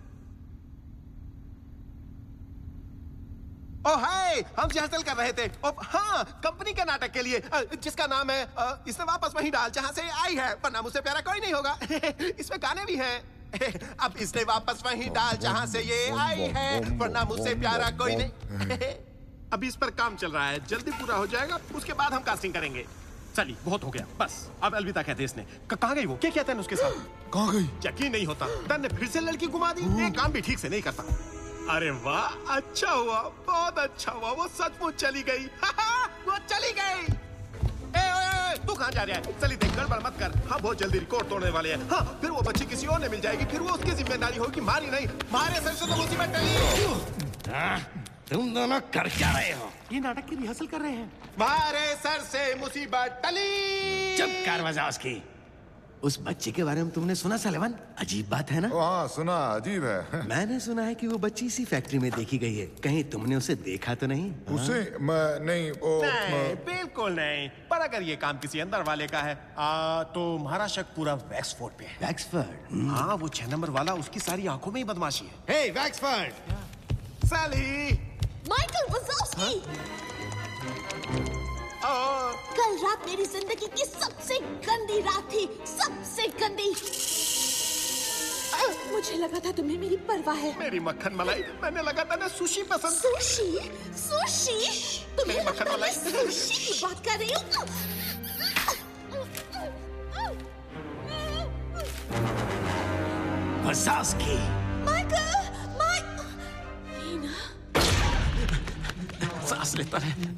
ओ हाय, हम रिहर्सल कर रहे थे। ओ हाँ, कंपनी के नाटक के लिए, जिसका नाम है इसे वापस वहीं डाल जहां से ये आई है, वरना मुझसे प्यारा कोई नहीं होगा। इसमें गाने भी हैं। अब इसने वापस वहीं डाल जहां से ये आई है, वरना मुझसे प्यारा कोई नहीं। अभी इस पर काम चल रहा है, जल्दी पूरा हो जाएगा, उसके बाद हम कास्टिंग करेंगे। चलिए, बहुत हो गया, बस अब अलविदा कहते इसने। कहाँ गई वो? क्या कहते हैं उसके साथ? कहाँ गई? यकीन नहीं होता, तन ने फिर से लड़की घुमा दी। ये काम भी ठीक से नहीं करता। अरे वाह, अच्छा हुआ, बहुत अच्छा हुआ, वो सचमुच चली गई। वो चली गई। ए, ए, ए, तू कहाँ जा रहा है? चली देख, गड़बड़ मत कर। हाँ, बहुत जल्दी रिकॉर्ड तोड़ने वाले हैं। हाँ, फिर वो बच्ची किसी और ने मिल जाएगी, फिर वो उसकी जिम्मेदारी होगी, मारी नहीं। मारे सर से तो मुसीबत टली। तुम दोनों कर क्या रहे हो? ये नाटक की रिहर्सल कर रहे हैं। मारे सर से मुसीबत टली। चुप कर वजाओस्की। उस बच्चे के बारे में तुमने सुना सलेवन? अजीब बात है ना? हाँ, सुना, अजीब है। मैंने सुना है कि वो बच्ची इसी फैक्ट्री में देखी गई है। कहीं तुमने उसे देखा तो नहीं? उसे? मैं नहीं, ओ, नहीं, मैं... बिल्कुल नहीं। पर अगर ये काम किसी अंदर वाले का है आ, तो हमारा शक पूरा वैक्सफोर्ड पे है। वैक्सफोर्ड? हाँ, वो छह नंबर वाला, उसकी सारी आंखों में ही बदमाशी है। Hey Waxford! Sally! Michael Wazowski! कल रात मेरी जिंदगी की सबसे गंदी रात थी, सबसे गंदी। मुझे लगा था तुम्हें मेरी परवाह है। मेरी मक्खन मलाई, मैंने लगा था ना सुशी पसंद। सुशी? सुशी? तुम्हें मक्खन मलाई, सुशी की बात कर रही हूँ? वजाओस्की! Michael, Mike, Nina. सांस लेता है।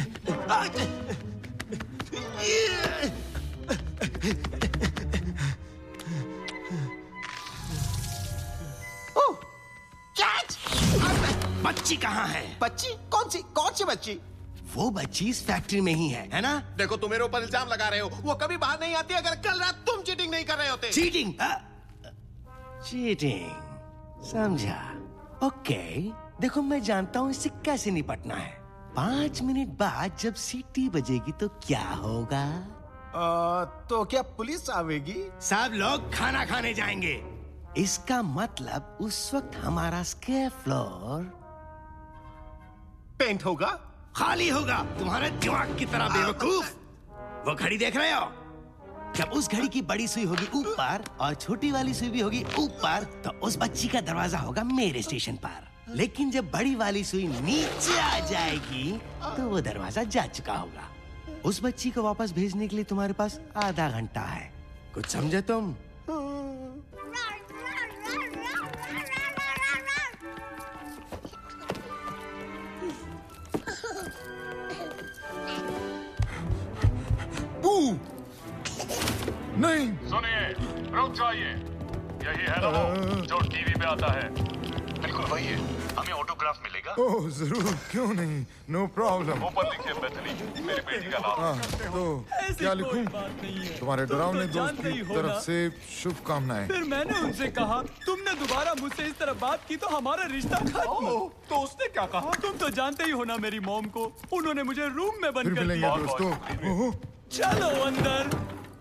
बच्ची कहाँ है? बच्ची? कौन सी कौन सी बच्ची? वो बच्ची इस फैक्ट्री में ही है, है ना? देखो, तुम मेरे ऊपर इल्जाम लगा रहे हो। वो कभी बाहर नहीं आती अगर कल रात तुम चीटिंग नहीं कर रहे होते। चीटिंग? चीटिंग, समझा। ओके, देखो मैं जानता हूँ इससे कैसे निपटना है। पांच मिनट बाद जब सीटी बजेगी तो क्या होगा? आ, तो क्या पुलिस आवेगी? सब लोग खाना खाने जाएंगे। इसका मतलब उस वक्त हमारा स्केयर फ्लोर पेंट होगा, खाली होगा। तुम्हारे दिमाग की तरह बेवकूफ। वो घड़ी देख रहे हो? जब उस घड़ी की बड़ी सुई होगी ऊपर और छोटी वाली सुई भी होगी ऊपर, तो उस बच्ची का दरवाजा होगा मेरे स्टेशन पर। लेकिन जब बड़ी वाली सुई नीचे आ जाएगी तो वो दरवाजा जा चुका होगा। उस बच्ची को वापस भेजने के लिए तुम्हारे पास आधा घंटा है। कुछ समझे तुम? भिजवाइए। यही है ना वो जो टीवी पे आता है? बिल्कुल वही है। हमें ऑटोग्राफ मिलेगा? ओह जरूर, क्यों नहीं, नो प्रॉब्लम। ऊपर लिखिए मैथिली, मेरी बेटी का नाम। हाँ, तो क्या लिखूं? तुम्हारे डरावने दोस्त की तरफ से शुभकामनाएं। फिर मैंने उनसे कहा, तुमने दोबारा मुझसे इस तरह बात की तो हमारा रिश्ता खत्म। तो उसने क्या कहा? तुम तो जानते ही हो ना मेरी मॉम को, उन्होंने मुझे रूम में बंद फिर कर मिलेंगे दिया। दोस्तों। चलो अंदर।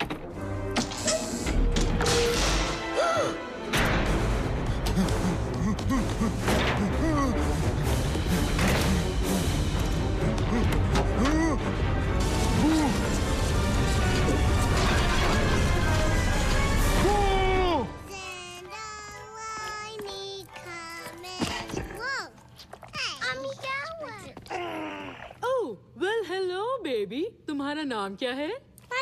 ओह, वेल हेलो बेबी, तुम्हारा नाम क्या है?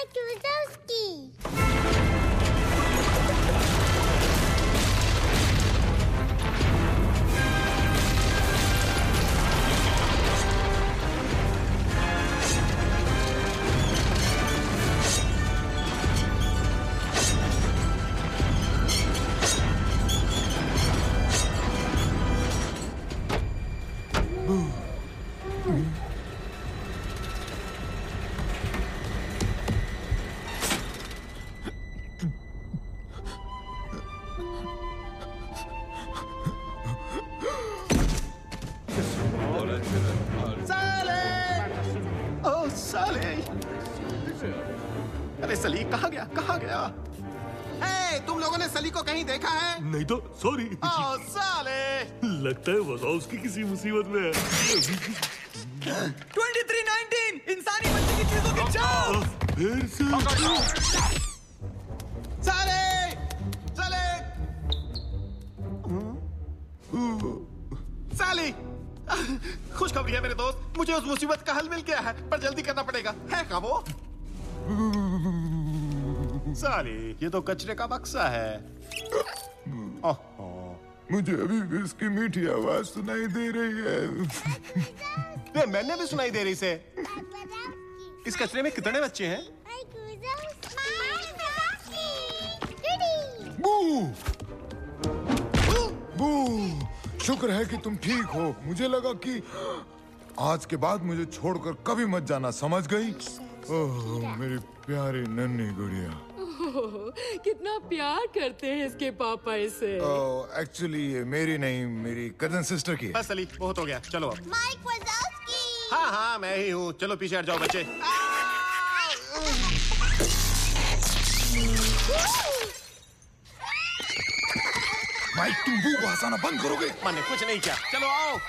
अरे सली कहाँ गया कहाँ गया? ए, तुम लोगों ने सली को कहीं देखा है? नहीं तो सॉरी। ओह साले! लगता है वज़ाउस्की किसी मुसीबत में है। ट्वेंटी थ्री नाइनटीन इंसानी बच्चे की चीजों की चाल। फिर से साले साले साली खुशखबरी है मेरे दोस्त, मुझे उस मुसीबत का हल मिल गया है, पर जल्दी करना पड़ेगा। है क्या वो? साली ये तो कचरे का बक्सा है। मुझे अभी भी उसकी मीठी आवाज सुनाई दे रही है। ये मैंने भी सुनाई दे रही से। इस कचरे में कितने बच्चे हैं? बू! बू! शुक्र है कि तुम ठीक हो। मुझे लगा कि आज के बाद मुझे छोड़कर कभी मत जाना, समझ गई? ओह मेरी प्यारी नन्ही गुड़िया। कितना प्यार करते हैं इसके पापा इसे। एक्चुअली ये मेरी नहीं, मेरी कजन सिस्टर की है। बस अली बहुत हो गया, चलो अब। Mike Wazowski. हाँ हाँ मैं ही हूँ, चलो पीछे हट जाओ बच्चे। माइक तुम बू को हंसाना बंद करोगे? मैंने कुछ नहीं किया, चलो आओ।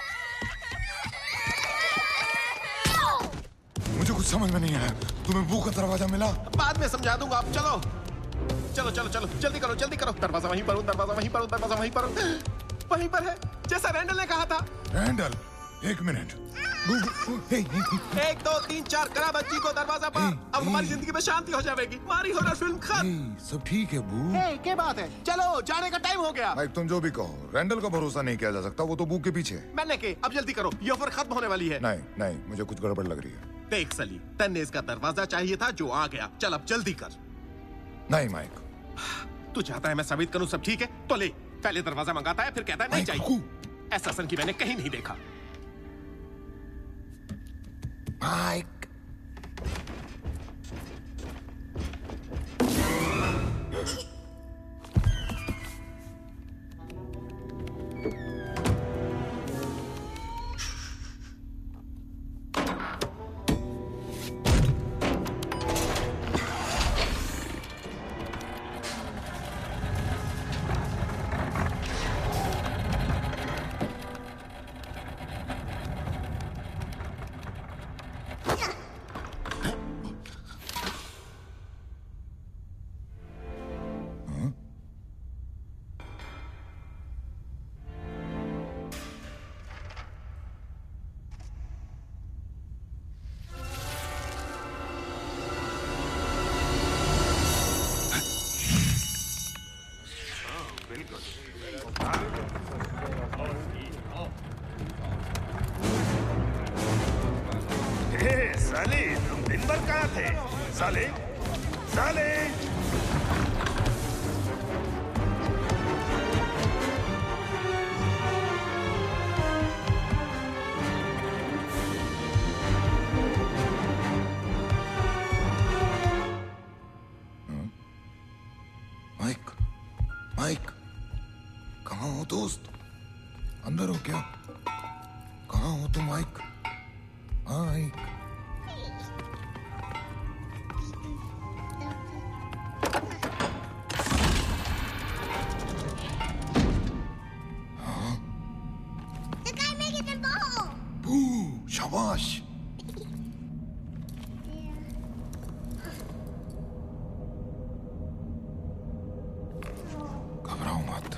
मुझे कुछ समझ में नहीं आया, तुम्हें बू का दरवाजा मिला? बाद में समझा दूंगा, आप चलो चलो चलो चलो जल्दी करो जल्दी करो। दरवाजा वहीं पर हो, दरवाजा वहीं पर हो, दरवाजा वहीं पर हो। वहीं पर है जैसा रैंडल ने कहा था। रैंडल एक मिनट। एक दो तीन चार करा बच्ची को दरवाजा पर। अब हमारी जिंदगी में शांति हो जाएगी। हमारी हॉरर फिल्म खत्म। सब ठीक है बू? क्या बात है, चलो जाने का टाइम हो गया। माइक तुम जो भी कहो, रैंडल का भरोसा नहीं किया जा सकता, वो तो बू के पीछे है। मैंने के अब जल्दी करो, ये ऑफर खत्म होने वाली है। नहीं नहीं मुझे कुछ गड़बड़ लग रही है। देख सली, तन्ने इसका दरवाजा चाहिए था जो आ गया। चल अब जल्दी कर। नहीं माइक, तू चाहता है मैं साबित करूं सब ठीक है तो ले। पहले दरवाजा मंगाता है फिर कहता है नहीं चाहिए। ऐसा सन की मैंने कहीं नहीं देखा। माइक साले तुम दिन भर कहाँ थे? साले साले अंदर हो क्या? कहाँ हो तुम आइक? हाँ आइक। हाँ? शाबाश। घबराओ मत।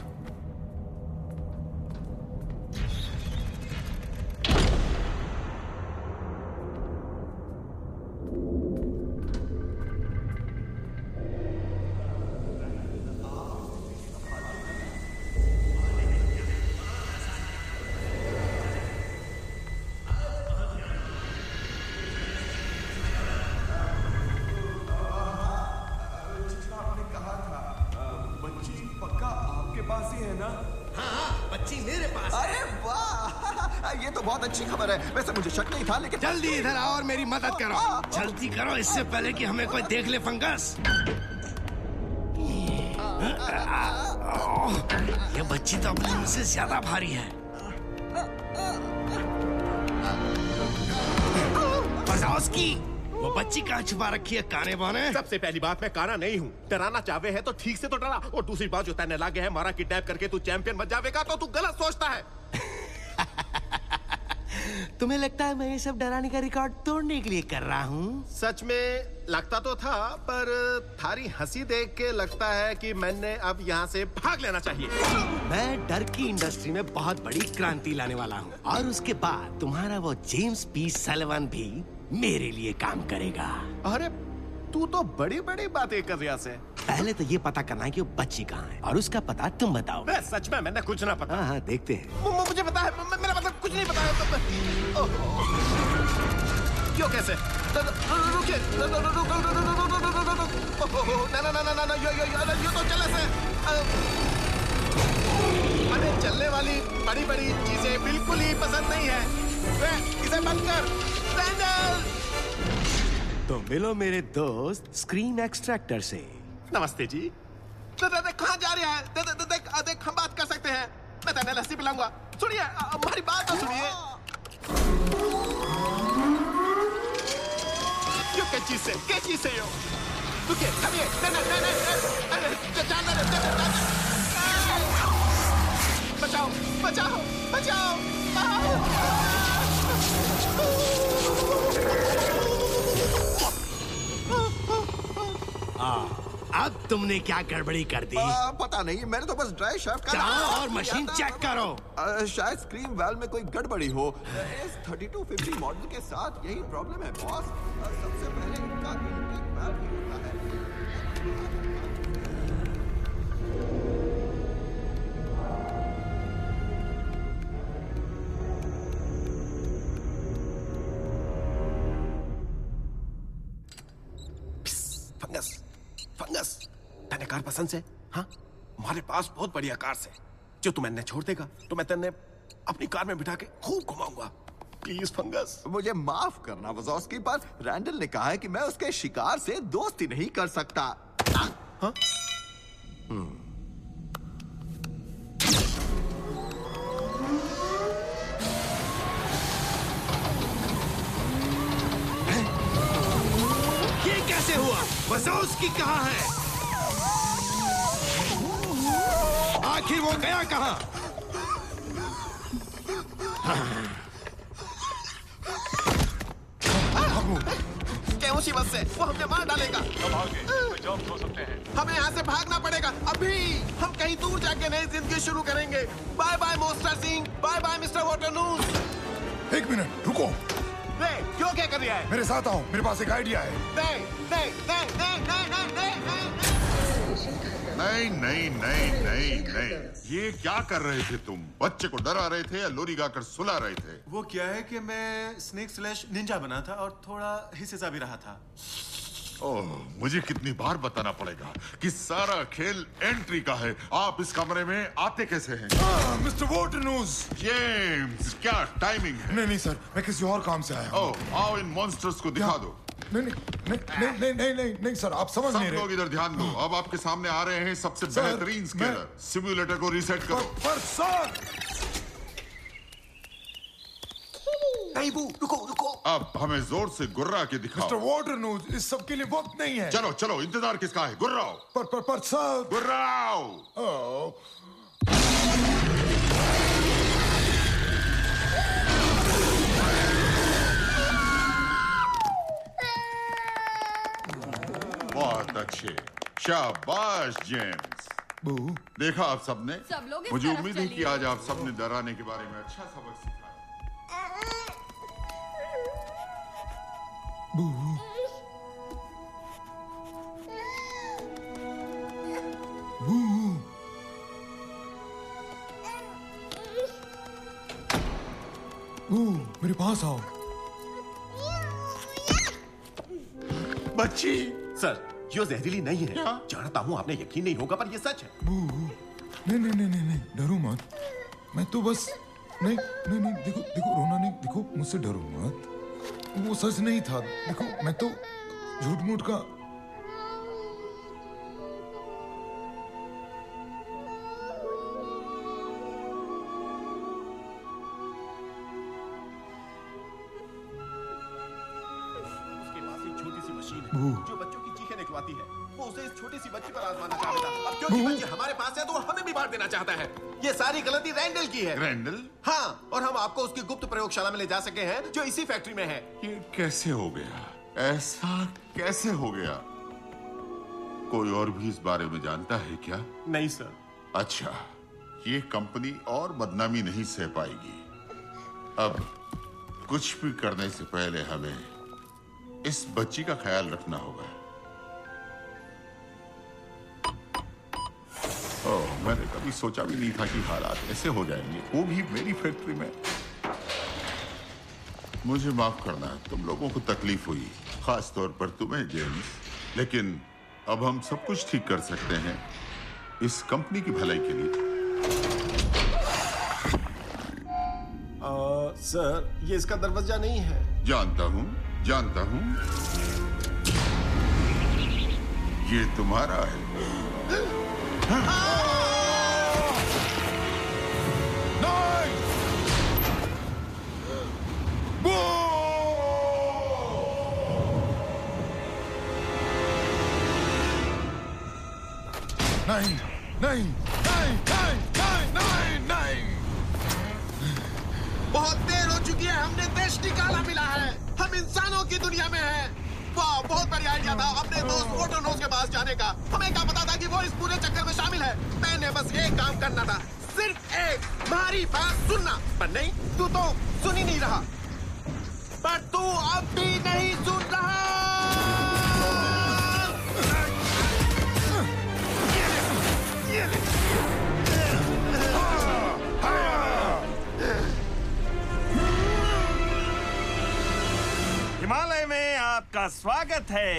अच्छी खबर है। वैसे मुझे शक नहीं था, लेकिन जल्दी इधर आओ और मेरी मदद करो। जल्दी करो इससे पहले कि हमें कोई देख ले फंगस। ये बच्ची तो अपने मुझसे ज्यादा भारी है। वज़ोव्स्की, वो बच्ची कहाँ छुपा रखी है काने बाने? सबसे पहली बात, मैं काना नहीं हूँ। डराना चाहे है तो ठीक से तो डरा। और दूसरी बात, जो तैने लागे है मारा किडनैप करके तू चैंपियन बन जाएगा तो तू गलत सोचता है। तुम्हें लगता है मैं ये सब डराने का रिकॉर्ड तोड़ने के लिए कर रहा हूँ? सच में लगता तो था, पर थारी हंसी देख के लगता है कि मैंने अब यहाँ से भाग लेना चाहिए। मैं डर की इंडस्ट्री में बहुत बड़ी क्रांति लाने वाला हूँ, और उसके बाद तुम्हारा वो जेम्स पी सलिवन भी मेरे लिए काम करेगा। अरे तू तो बड़ी बड़ी बातें कर रहा है। पहले तो ये पता करना है कि वो बच्ची कहाँ है, और उसका पता तुम बताओ। मैं सच में मैंने कुछ ना पता। हाँ हाँ देखते हैं। मुझे पता है, मेरा मतलब कुछ नहीं पता है। क्यों कैसे? रुकिए, ना ना ना ना ना यो यो यो तो चले से। हमें चलने वाली बड़ी बड़ी चीजें बिल्कुल ही पसंद नहीं है। इसे बंद कर। तो मिलो मेरे दोस्त स्क्रीन एक्सट्रैक्टर से। नमस्ते जी। देख कहाँ जा रहा है? देख देख देख देख हम बात कर सकते हैं। मैं तेरे लस्सी पिलाऊंगा। सुनिए, हमारी बात तो सुनिए। यो क्या चीज से? क्या चीज से यो? रुकिए, रुकिए, नहीं नहीं नहीं, अरे जान दे, बचाओ, बचाओ, बचाओ, हाँ, अब तुमने क्या गड़बड़ी कर दी? आ, पता नहीं, मैंने तो बस ड्राई शाफ्ट का जाओ और मशीन चेक करो। आ, शायद स्क्रीन वेल में कोई गड़बड़ी हो। S thirty two fifty model के साथ यही प्रॉब्लम है बॉस। सबसे पहले इनका इनटेक वेल ही होता है। फंगस, फंगस, तेने कार पसंद से? हाँ, हमारे पास बहुत बढ़िया कार से। जो तू मैंने छोड़ देगा तो मैं तेने अपनी कार में बिठा के खूब घुमाऊंगा। Please fungus. मुझे माफ करना वज़ोव्स्की, पर रैंडल ने कहा है कि मैं उसके शिकार से दोस्ती नहीं कर सकता। हाँ? ये कैसे हुआ? वज़ोव्स्की कहाँ है? आखिर वो गया कहाँ? क्या मुसीबत से? वो हमें मार डालेगा। अब आगे कोई जॉब हो सकते हैं। हमें यहाँ से भागना पड़ेगा अभी। हम कहीं दूर जाके नई जिंदगी शुरू करेंगे। बाय बाय मोस्टर Singh, bye bye mister Waternoose. एक मिनट रुको। नहीं, क्यों क्या कर रहा है? मेरे साथ आओ, मेरे पास एक आइडिया है। नहीं, नहीं, नहीं, नहीं, नहीं, नहीं, नहीं, नहीं। नहीं नहीं नहीं नहीं नहीं, ये क्या कर रहे थे तुम? बच्चे को डरा रहे थे या लोरी गाकर सुला रहे थे? वो क्या है कि मैं स्नेक स्लैश निंजा बना था और थोड़ा हिस्सा भी रहा था। ओह, मुझे कितनी बार बताना पड़ेगा कि सारा खेल एंट्री का है। आप इस कमरे में आते कैसे हैं? हाँ, मिस्टर वाटरनूस। जेम्स, क्या टाइमिंग है? नहीं नहीं सर, मैं किसी और काम से आया हूँ। ओह, आओ इन मॉन्स्टर्स को दिखा दो। नहीं नहीं नहीं नहीं नहीं नहीं नहीं नहीं सर, आप समझ नहीं रहे। सब लोग इधर ध्यान दो। अब आपके सामने आ रहे हैं सबसे बेहतरीन स्केलर। सिम्युलेटर को रीसेट करो। पर सर नहीं बू, रुको रुको। अब हमें जोर से गुर्रा के दिखाओ। मिस्टर वाटरनोज, इस सब के लिए वक्त नहीं है। चलो चलो, इंतजार किसका है? गुर्राओ। पर पर पर सर। गुर्राओ। बहुत अच्छे, शाबाश जेम्स। बू, देखा आप सबने? सब लोग इस मुझे तरफ उम्मीद है कि चलिए। आज आप सबने डराने के बारे में अच्छा सबक सीखा है। बू, बू, बू, मेरे पास आओ। बच्ची। सर, यो जहरीली नहीं है। जानता हूँ आपने यकीन नहीं होगा, पर ये सच है। बू, नहीं नहीं नहीं नहीं नहीं, डरो मत। मैं तो बस नहीं नहीं नहीं देखो देखो रोना नहीं, देखो मुझसे डरो मत। वो सच नहीं था। देखो मैं तो झूठ मूठ का। उसके पास एक छोटी सी मशीन है जो बच्चों की चीखें निकलवाती है। वो उसे इस छोटी सी बच्ची पर आजमाना चाहता था। अब क्योंकि बच्ची हमारे पास है तो वो हमें भी बांट देना चाहता है। ये सारी गलती रैंडल की है। रैंडल? हाँ, और हम आपको उसकी गुप्त प्रयोगशाला में ले जा सके हैं जो इसी फैक्ट्री में है। ये कैसे हो गया? ऐसा कैसे हो गया? कोई और भी इस बारे में जानता है क्या? नहीं सर। अच्छा, ये कंपनी और बदनामी नहीं सह पाएगी। अब कुछ भी करने से पहले हमें इस बच्ची का ख्याल रखना होगा। ओह, मैंने कभी सोचा भी नहीं था कि हालात ऐसे हो जाएंगे, वो भी मेरी फैक्ट्री में। मुझे माफ करना, तुम लोगों को तकलीफ हुई, खास तौर पर तुम्हें जेम्स। लेकिन अब हम सब कुछ ठीक कर सकते हैं इस कंपनी की भलाई के लिए। आ, सर, ये इसका दरवाजा नहीं है। जानता हूं, जानता हूं। ये तुम्हारा है। नहीं नहीं नहीं नहीं नहीं नहीं नहीं। बहुत देर हो चुकी है, हमने देश निकाला मिला है। हम इंसानों की दुनिया में हैं। वाह, बहुत बढ़िया आइडिया था अपने दोस्त वाटरनोज के पास जाने का। हमें क्या पता था कि वो इस पूरे चक्कर में शामिल है। मैंने बस एक काम करना था, सिर्फ एक, हमारी बात सुनना। पर नहीं, तू तो सुन ही नहीं रहा। पर तू अब भी नहीं सुन रहा। हिमालय में आपका स्वागत है।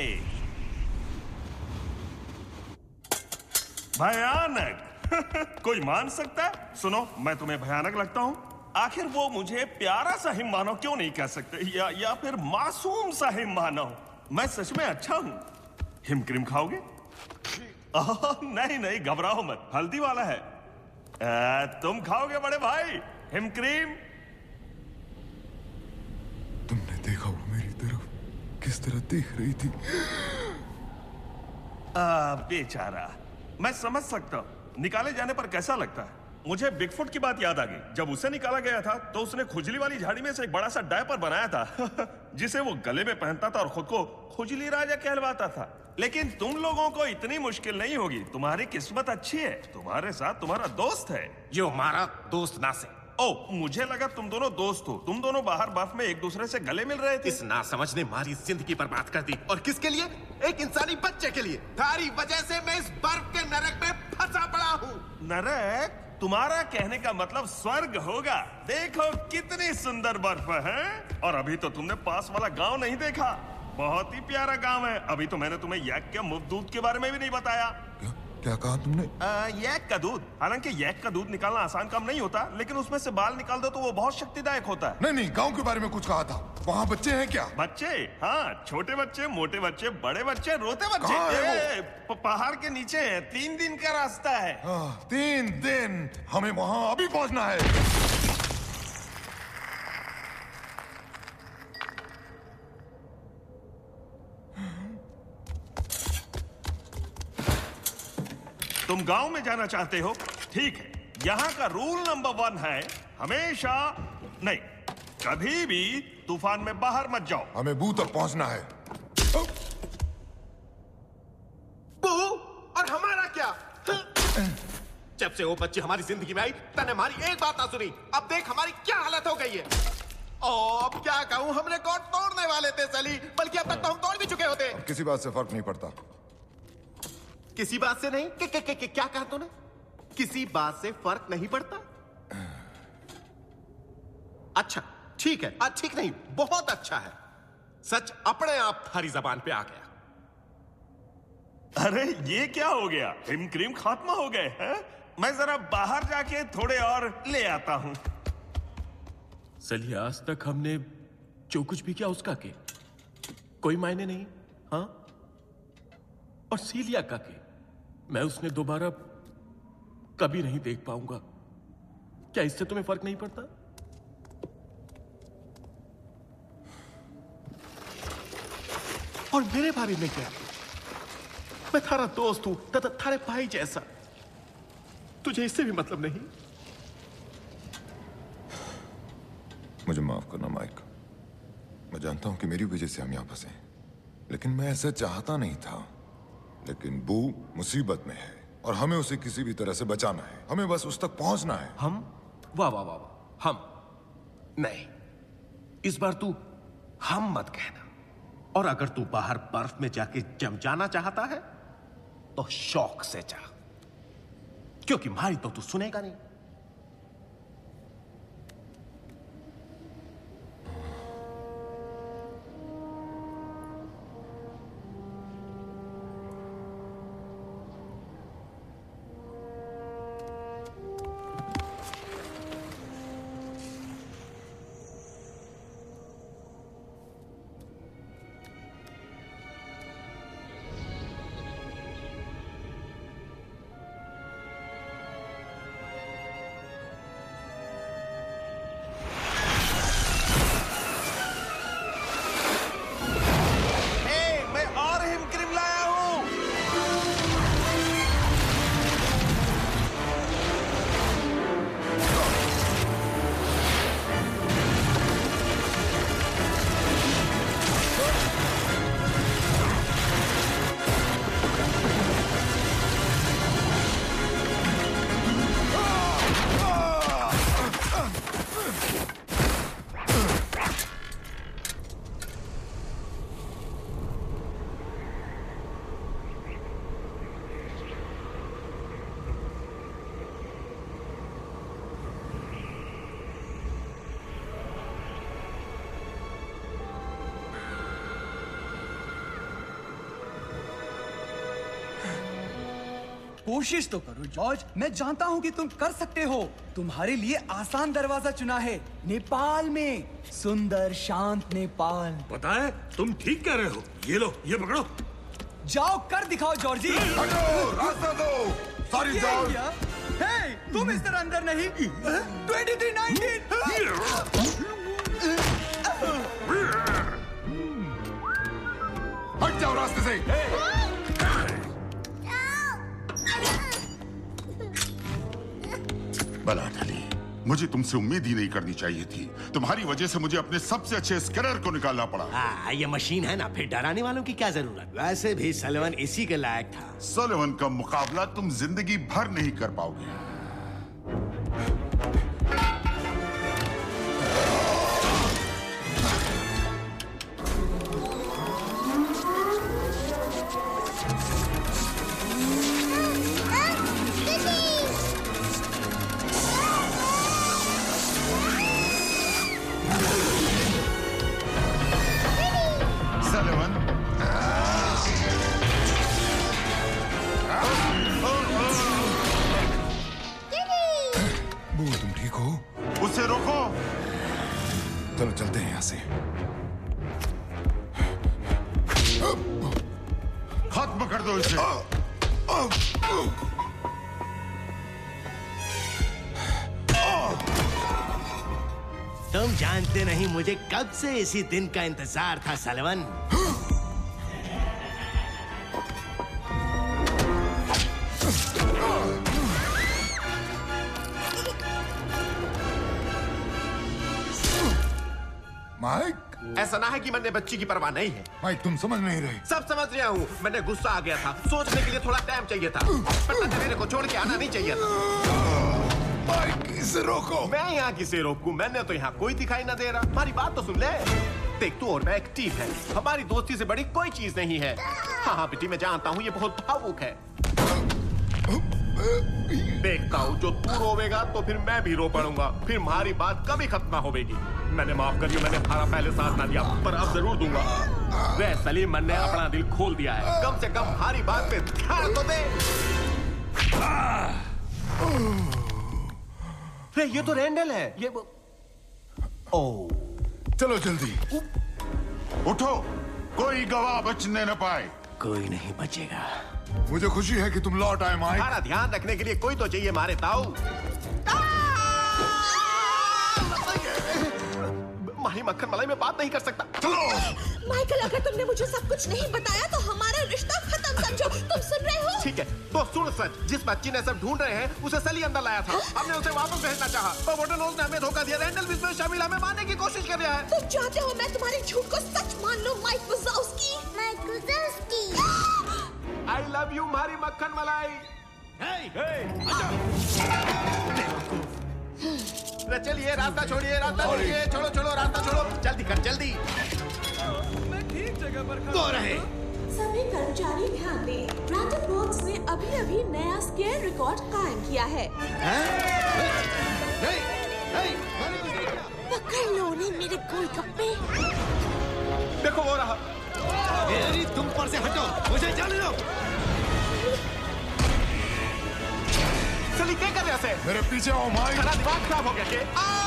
भयानक। कोई मान सकता है? सुनो, मैं तुम्हें भयानक लगता हूँ? आखिर वो मुझे प्यारा सा हिम मानव क्यों नहीं कह सकते, या या फिर मासूम सा हिम मानव? मैं सच में अच्छा हूँ। हिम क्रीम खाओगे? ओह, नहीं नहीं, घबराओ मत, हल्दी वाला है। आ, तुम खाओगे बड़े भाई हिम क्रीम? तुमने देखा वो मेरी तरफ किस तरह देख रही थी? आ, बेचारा। मैं समझ सकता हूँ निकाले जाने पर कैसा लगता है। मुझे बिगफुट की बात याद आ गई। जब उसे निकाला गया था तो उसने खुजली वाली झाड़ी में से एक बड़ा सा डायपर बनाया था जिसे वो गले में पहनता था और खुद को खुजली राजा कहलवाता था। लेकिन तुम लोगों को इतनी मुश्किल नहीं होगी। तुम्हारी किस्मत अच्छी है, तुम्हारे साथ तुम्हारा दोस्त है जो हमारा दोस्त ना से। ओ, मुझे लगा तुम दोनों दोस्त हो। तुम दोनों बाहर बर्फ में एक दूसरे से गले मिल रहे थे। इस नासमझ ने हमारी जिंदगी बर्बाद कर दी। और किसके लिए? एक इंसानी बच्चे के लिए। तारी वजह से मैं इस बर्फ के नरक में फंसा पड़ा हूँ। नरक? तुम्हारा कहने का मतलब स्वर्ग होगा। देखो कितनी सुंदर बर्फ है। और अभी तो तुमने पास वाला गांव नहीं देखा। बहुत ही प्यारा गांव है। अभी तो मैंने तुम्हें यैक के मुफ्त दूध के बारे में भी नहीं बताया। क्या क्या कहा तुमने? आ, यैक का दूध। हालांकि यैक का दूध निकालना आसान काम नहीं होता, लेकिन उसमें से बाल निकाल दो तो वो बहुत शक्तिदायक होता है। नहीं नहीं, गांव के बारे में कुछ कहा था। वहाँ बच्चे हैं क्या? बच्चे? हाँ, छोटे बच्चे, मोटे बच्चे, बड़े बच्चे, रोते बच्चे। कहाँ है ए, प- पहाड़ के नीचे है। तीन दिन का रास्ता है। हाँ, तीन दिन। हमें वहाँ अभी पहुँचना है। तुम गांव में जाना चाहते हो, ठीक है। यहाँ का रूल नंबर वन है हमेशा नहीं, कभी भी तूफान में बाहर मत जाओ। हमें बू तक पहुंचना है। बू? और हमारा क्या? जब से वो बच्ची हमारी जिंदगी में आई, तने हमारी एक बात ना सुनी। अब देख हमारी क्या हालत हो गई है। ओ, अब क्या कहूं, हम रिकॉर्ड तोड़ने वाले थे सली, बल्कि अब तक तो हम तोड़ भी चुके होते। किसी बात से फर्क नहीं पड़ता। किसी बात से नहीं? कि, कि, कि, कि, क्या कहा तूने? किसी बात से फर्क नहीं पड़ता? अच्छा ठीक है, आज ठीक नहीं, बहुत अच्छा है। सच अपने आप थारी जबान पे आ गया। अरे ये क्या हो गया? हिम क्रीम खात्मा हो गए हैं? मैं जरा बाहर जाके थोड़े और ले आता हूं। सली, आज तक हमने जो कुछ भी किया उसका के कोई मायने नहीं, हाँ? और सीलिया का के मैं उसने दोबारा कभी नहीं देख पाऊंगा। क्या इससे तुम्हें फर्क नहीं पड़ता? और मेरे बारे में क्या? मैं थारा दोस्त हूं, तथा थारे भाई जैसा। तुझे इससे भी मतलब नहीं? मुझे माफ करना माइक। मैं जानता हूं कि मेरी वजह से हम यहां फंसे, लेकिन मैं ऐसा चाहता नहीं था। लेकिन बू मुसीबत में है और हमें उसे किसी भी तरह से बचाना है। हमें बस उस तक पहुंचना है। हम? वाह वाह वाह वाह, हम नहीं, इस बार तू हम मत कहना। और अगर तू बाहर बर्फ में जाके जम जाना चाहता है तो शौक से जा, क्योंकि हमारी तो तू सुनेगा नहीं। कोशिश तो करो जॉर्ज, मैं जानता हूँ कि तुम कर सकते हो। तुम्हारे लिए आसान दरवाजा चुना है, नेपाल में। सुंदर शांत नेपाल। पता है तुम ठीक कह रहे हो। ये लो, ये पकड़ो। जाओ कर दिखाओ जॉर्जी। हटो, रास्ता दो। Sorry George. हे, तुम इस तरह अंदर नहीं। Twenty three nineteen. हट जाओ रास्ते से। भला टली, मुझे तुमसे उम्मीद ही नहीं करनी चाहिए थी। तुम्हारी वजह से मुझे अपने सबसे अच्छे स्कैनर को निकालना पड़ा। हाँ, ये मशीन है ना, फिर डराने वालों की क्या जरूरत। वैसे भी सलवन इसी के लायक था। सलवन का मुकाबला तुम जिंदगी भर नहीं कर पाओगे। चलो चलते हैं यहाँ से। खत्म कर दो इसे। तुम जानते नहीं मुझे कब से इसी दिन का इंतजार था सलवन। माइक, ऐसा ना है कि मैंने बच्ची की परवाह नहीं है। माइक तुम समझ नहीं रहे। सब समझ रहा हूँ। मैंने गुस्सा आ गया था, सोचने के लिए थोड़ा टाइम चाहिए था, पर मेरे को छोड़ के आना नहीं चाहिए था। माइक, इसे रोको। मैं यहाँ किसे रोकूं? मैंने तो यहाँ कोई दिखाई ना दे रहा। हमारी बात तो सुन ले। देख, तू और मैं एक टीम है, हमारी दोस्ती से बड़ी कोई चीज नहीं है। हाँ हाँ बेटी, मैं जानता हूँ ये बहुत भावुक है। देखता हूँ जो तू रोवेगा तो फिर मैं भी रो पड़ूंगा, फिर हमारी बात कभी खत्म ना होगी। मैंने माफ करियो, मैंने थारा पहले साथ ना दिया, पर अब जरूर दूंगा। वे सलीम, मैंने अपना दिल खोल दिया है, कम से कम हमारी बात पे ध्यान तो दे। वे ये तो रैंडल है। ये ओ, चलो जल्दी उठो, कोई गवाह बचने न पाए। कोई नहीं बचेगा। मुझे खुशी है कि तुम लौट आए माइक। हमारा ध्यान रखने के लिए कोई तो चाहिए मारे ताऊ। माही मक्खन मलाई में बात नहीं कर सकता। चलो माइकल, अगर तुमने मुझे सब कुछ नहीं बताया तो हमारा रिश्ता खत्म समझो। तुम सुन रहे हो? ठीक है तो सुन सच, जिस बच्ची ने सब ढूंढ रहे हैं उसे सली अंदर लाया था। हमने उसे वापस भेजना चाहा, पर वोटरनोज ने हमें धोखा दिया। रैंडल भी इसमें शामिल, हमें मारने की कोशिश कर रहा है। तुम चाहते हो मैं तुम्हारे झूठ को सच मान लूं? Mike Wazowski. Mike Wazowski. I love you मारी मक्खन मलाई। hey, चलिए, रास्ता छोड़िए, रास्ता छोड़िए, छोड़ो छोड़ो रास्ता छोड़ो, जल्दी कर जल्दी। मैं ठीक जगह पर खड़ा रहे। सभी कर्मचारी ध्यान दें, रैंडम बॉक्स ने अभी अभी नया स्केयर रिकॉर्ड कायम किया है। पकड़ लो उन्हें मेरे गोलगप्पे। देखो वो रहा। मेरी तुम पर से हटो, मुझे जाने दो। सली क्या कर रहे थे? मेरे पीछे आओ माइक। खरा दिमाग खराब हो गया के?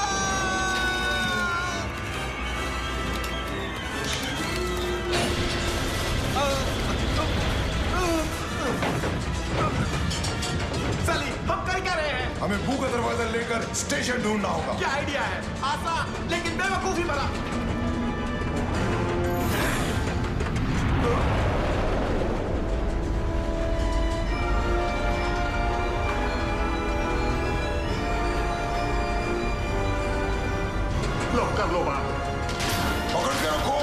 सली, हम कर क्या रहे हैं? हमें बू का दरवाजा लेकर स्टेशन ढूंढना होगा। क्या आइडिया है? आसान लेकिन बेवकूफी भरा। लो कर लो बात। पकड़ के रखो।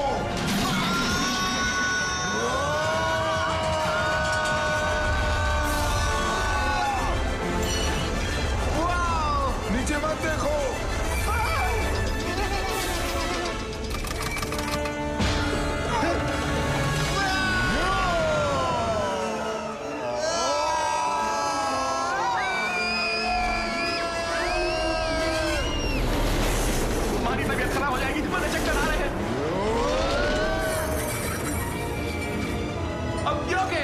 नीचे मत देखो। हमारी तबीयत खराब हो जाएगी, तुम्हारे चक्कर आ रहे हैं। अब गिरोगे?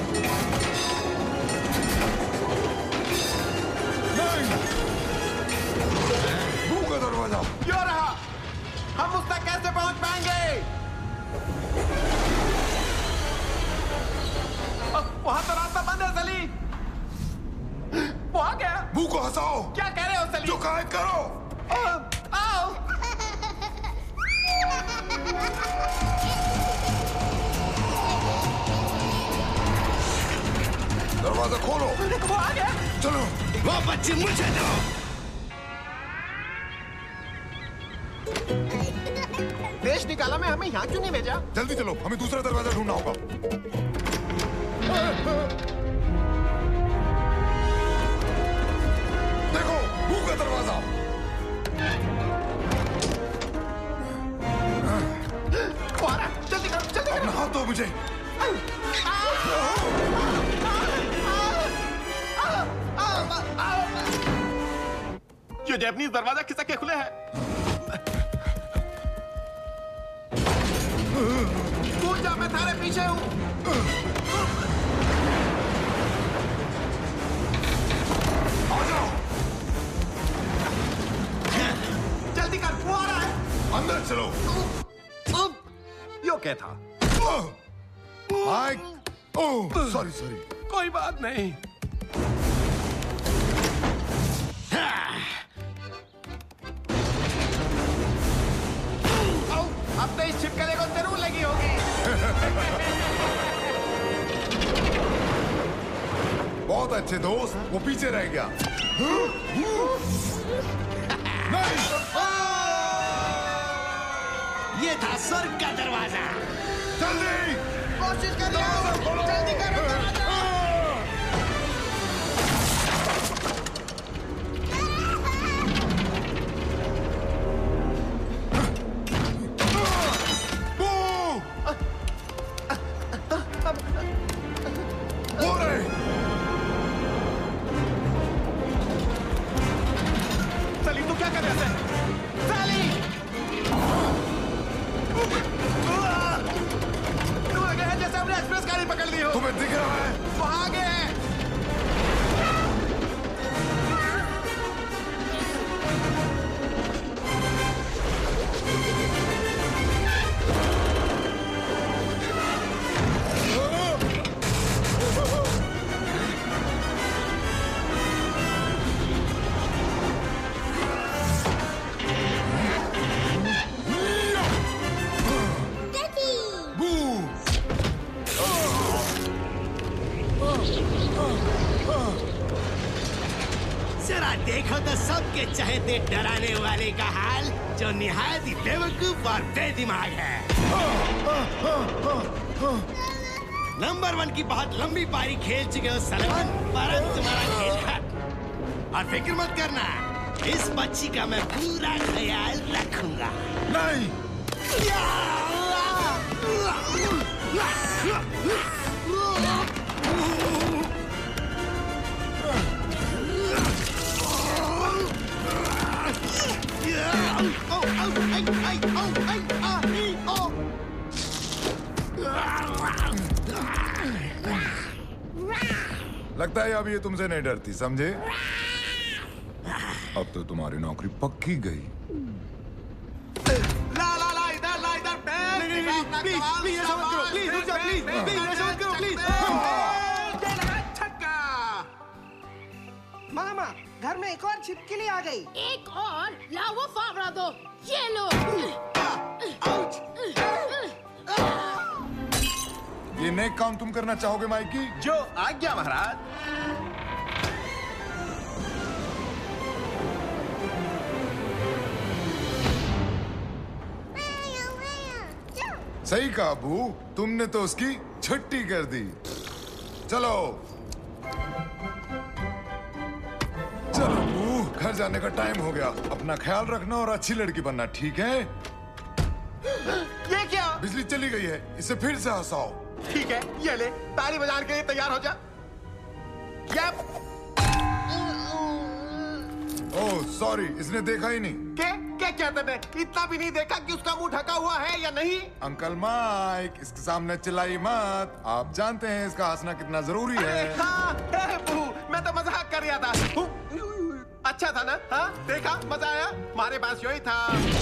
बू का दरवाजा क्यों रहा? हम उस तक कैसे पहुंच पाएंगे? वहां तो रास्ता बंद है सली। वो आ गया। बू को हंसाओ। क्या कह रहे हो सली? जो कहा है करो। आओ, आओ। दरवाजा खोलो। वो आ गया। चलो। वो बच्ची मुझे दो। देश निकाला में हमें यहाँ क्यों नहीं भेजा? जल्दी चलो, हमें दूसरा दरवाजा ढूंढना होगा। देखो, बू का दरवाजा। वो आ रहा है। जल्दी करो, जल्दी करो। अपना हाथ दो मुझे। ये जैपनीज दरवाजा खिसक के खुले है। कूद जा, मैं थारे पीछे हूँ। आ जाओ। जल्दी कर, वो आ रहा है। अंदर चलो। यो क्या था? माइक। Oh, sorry sorry. कोई बात नहीं। अब तो इस छिपकले को जरूर लगी होगी। बहुत अच्छे दोस्त, वो पीछे रह गया। नहीं। ये था स्वर्ग का दरवाजा। जल्दी कोशिश करिए, जल्दी करो दरवाजा। सली तू क्या कर रहा है? सली तू आगे है जैसे हमने एक्सप्रेस गाड़ी पकड़ ली हो। तुम्हें दिख रहा है? वो आगे है। जरा देखो तो सबके चहेते डराने वाले का हाल, जो निहायत ही बेवकूफ और बेदिमाग है। नंबर वन की बहुत लंबी पारी खेल चुके हो सलमान, पर तुम्हारा खेल खत्म। और फिक्र मत करना, इस बच्ची का मैं पूरा ख्याल रखूंगा। नहीं। लगता है अब ये तुमसे नहीं डरती, समझे? अब तो तुम्हारी नौकरी पक्की गई। ला ला ला इधर ला इधर बैठ। नहीं नहीं प्लीज प्लीज ऐसा मत करो, प्लीज रुक जाओ, प्लीज प्लीज ऐसा मत करो, प्लीज। छक्का। मामा घर में एक और छिपकली आ गई। एक और लाओ वो फावड़ा दो। ये लो। ये नेक काम तुम करना चाहोगे माइकी? जो आज्ञा महाराज। सही कहा बू, तुमने तो उसकी छुट्टी कर दी। चलो चलो बू, घर जाने का टाइम हो गया। अपना ख्याल रखना और अच्छी लड़की बनना, ठीक है? ये क्या? बिजली चली गई है, इसे फिर से हंसाओ। ठीक है, ये ले, ताली बजाने के लिए तैयार हो जा। यप। ओह सॉरी, इसने देखा ही नहीं। क्या क्या क्या तुमने इतना भी नहीं देखा कि उसका मुंह ढका हुआ है या नहीं? अंकल माइक, इसके सामने चिल्लाई मत। आप जानते हैं इसका हंसना कितना जरूरी है। हाँ, है बू, मैं तो मजाक कर रहा था। अच्छा था ना? हाँ, देखा मजा आया? हमारे पास यही था।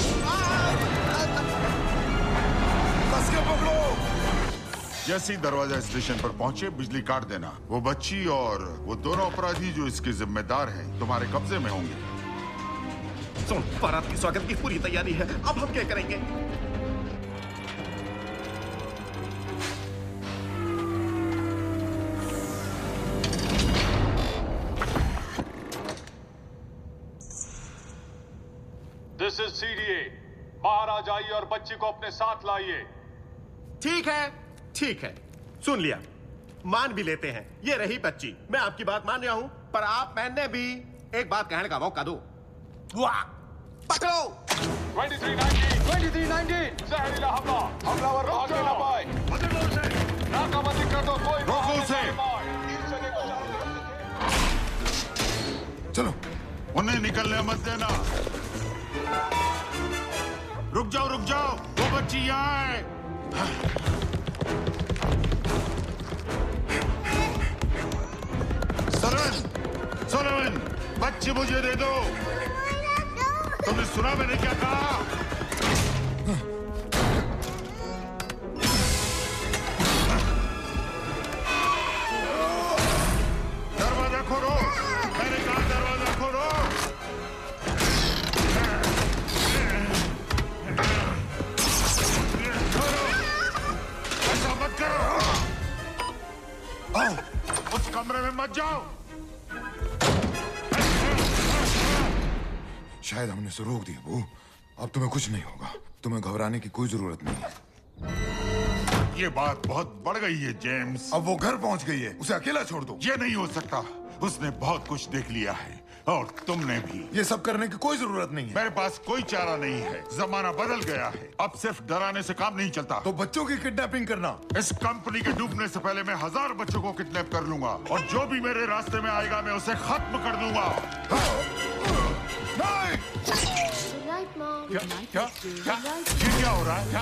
बस के पकड़ो। जैसे ही दरवाजा स्टेशन पर पहुंचे, बिजली काट देना। वो बच्ची और वो दोनों अपराधी जो इसके जिम्मेदार हैं तुम्हारे कब्जे में होंगे। सुन, बारात की स्वागत की पूरी तैयारी है, अब हम क्या करेंगे? This is CDA. बाहर आ जाइए और बच्ची को अपने साथ लाइए। ठीक है, ठीक है, सुन लिया, मान भी लेते हैं। ये रही बच्ची, मैं आपकी बात मान रहा हूं, पर आप मैंने भी एक बात कहने का मौका दो। वाह, पकड़ो। तेईस नब्बे तेईस नब्बे जहरीला हमला, हमलावर भागने ना पाए। नाकाबंदी कर दो, कोई रोको उसे। चलो, उन्हें निकलने मत देना। रुक जाओ, रुक जाओ, वो बच्ची यहाँ है। सरवन, सरवन, बच्ची मुझे दे दो। तुमने सुना मैंने क्या कहा? दरवाजा खोलो, मैंने कहा दरवाजा खोलो। ऐसा मत करो। आओ, उस कमरे में मत जाओ। शायद हमने उसे रोक दिया बू, अब तुम्हें कुछ नहीं होगा। तुम्हें घबराने की कोई जरूरत नहीं है। ये बात बहुत बढ़ गई है जेम्स। अब वो घर पहुंच गई है, उसे अकेला छोड़ दो। ये नहीं हो सकता, उसने बहुत कुछ देख लिया है और तुमने भी। ये सब करने की कोई जरूरत नहीं है। मेरे पास कोई चारा नहीं है, जमाना बदल गया है। अब सिर्फ डराने से काम नहीं चलता। तो बच्चों की किडनैपिंग करना। इस कंपनी के डूबने से पहले मैं हजार बच्चों को किडनैप कर लूंगा और जो भी मेरे रास्ते में आएगा मैं उसे खत्म कर दूंगा। नहीं! क्या क्या क्या ये क्या हो रहा है?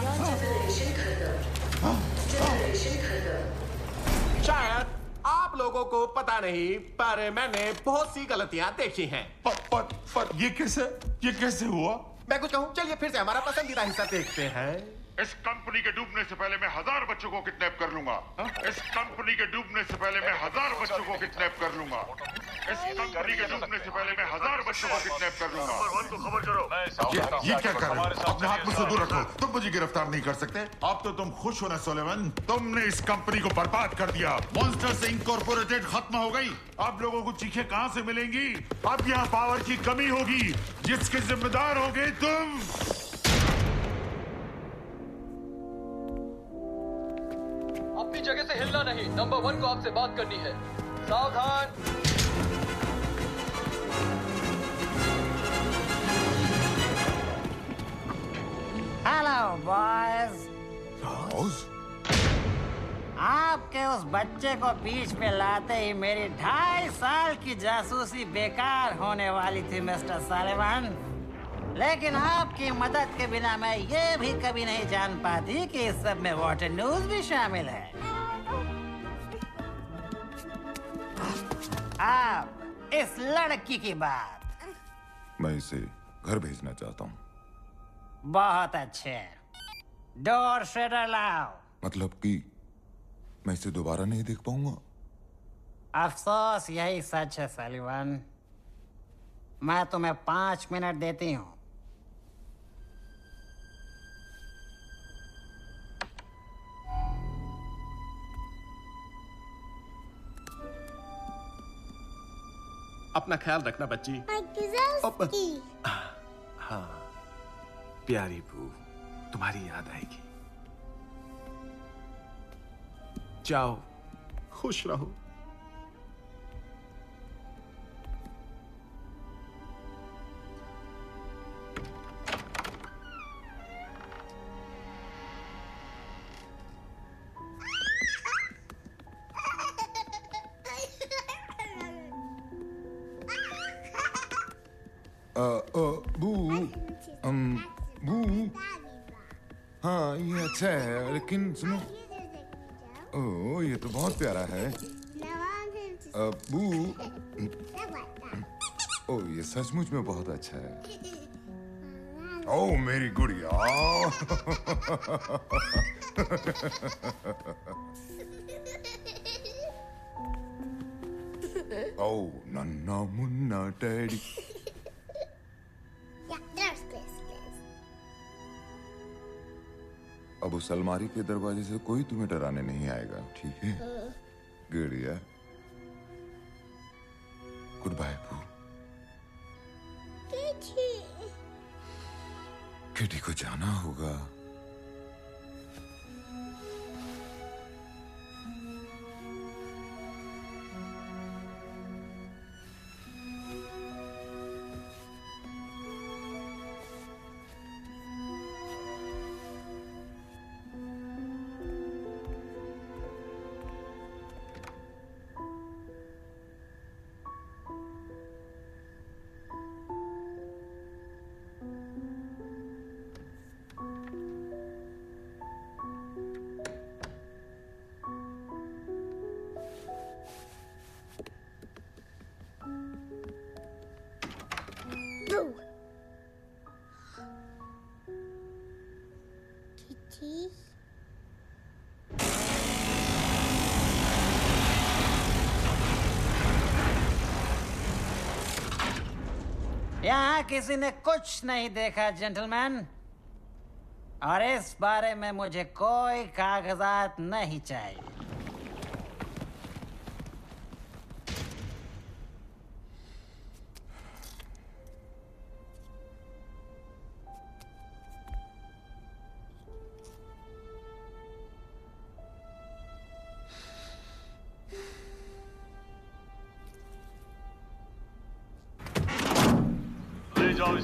शायद आप लोगों को पता नहीं, पर मैंने बहुत सी गलतियां देखी हैं। पर पर पर ये कैसे ये कैसे हुआ? मैं कुछ कहूँ? चलिए फिर से हमारा पसंदीदा हिस्सा देखते हैं। इस कंपनी के डूबने से पहले मैं हजार बच्चों को किडनैप कर लूंगा। इस कंपनी के डूबने से पहले मैं हजार बच्चों को किडनैप कर लूंगा। इस कंपनी के डूबने से पहले मैं हजार बच्चों को किडनैप कर लूंगा। खबर करो। ये, ये क्या कर रहे हो? अपने हाथ मुझसे दूर रखो। तुम मुझे गिरफ्तार नहीं कर सकते। अब तो तुम खुश हो ना सोलेमन? तुमने इस कंपनी को बर्बाद कर दिया। मॉन्स्टर्स इंकॉर्पोरेटेड खत्म हो गई। अब लोगों को चीखें कहां से मिलेंगी? अब यहाँ पावर की कमी होगी जिसके जिम्मेदार होगे तुम। अपनी जगह से हिलना नहीं। नंबर वन को आपसे बात करनी है। सावधान। Hello boys. आपके उस बच्चे को बीच में लाते ही मेरी ढाई साल की जासूसी बेकार होने वाली थी मिस्टर सालिवान। लेकिन आपकी मदद के बिना मैं ये भी कभी नहीं जान पाती कि इस सब में वाटर न्यूज भी शामिल है। आप इस लड़की की बात। मैं इसे घर भेजना चाहता हूँ। बहुत अच्छे। डोर शटर लाओ। मतलब कि मैं इसे दोबारा नहीं देख पाऊंगा। अफसोस यही सच है सालिवान। मैं तुम्हें पांच मिनट देती हूँ। अपना ख्याल रखना बच्ची। हाँ प्यारी बू, तुम्हारी याद आएगी। जाओ, खुश रहो। आ, आ, बू, अम, बू, हाँ ये अच्छा है, लेकिन सुनो, ओह ये तो बहुत प्यारा है। आ, बू, ओह ये सचमुच में बहुत अच्छा है। ओह मेरी गुड़िया। ओह नन्ना मुन्ना डैडी। अब उस अलमारी के दरवाजे से कोई तुम्हें डराने नहीं आएगा, ठीक है? गुड़िया। गुड बाय बू। किटी को जाना होगा। यहाँ किसी ने कुछ नहीं देखा जेंटलमैन, और इस बारे में मुझे कोई कागजात नहीं चाहिए।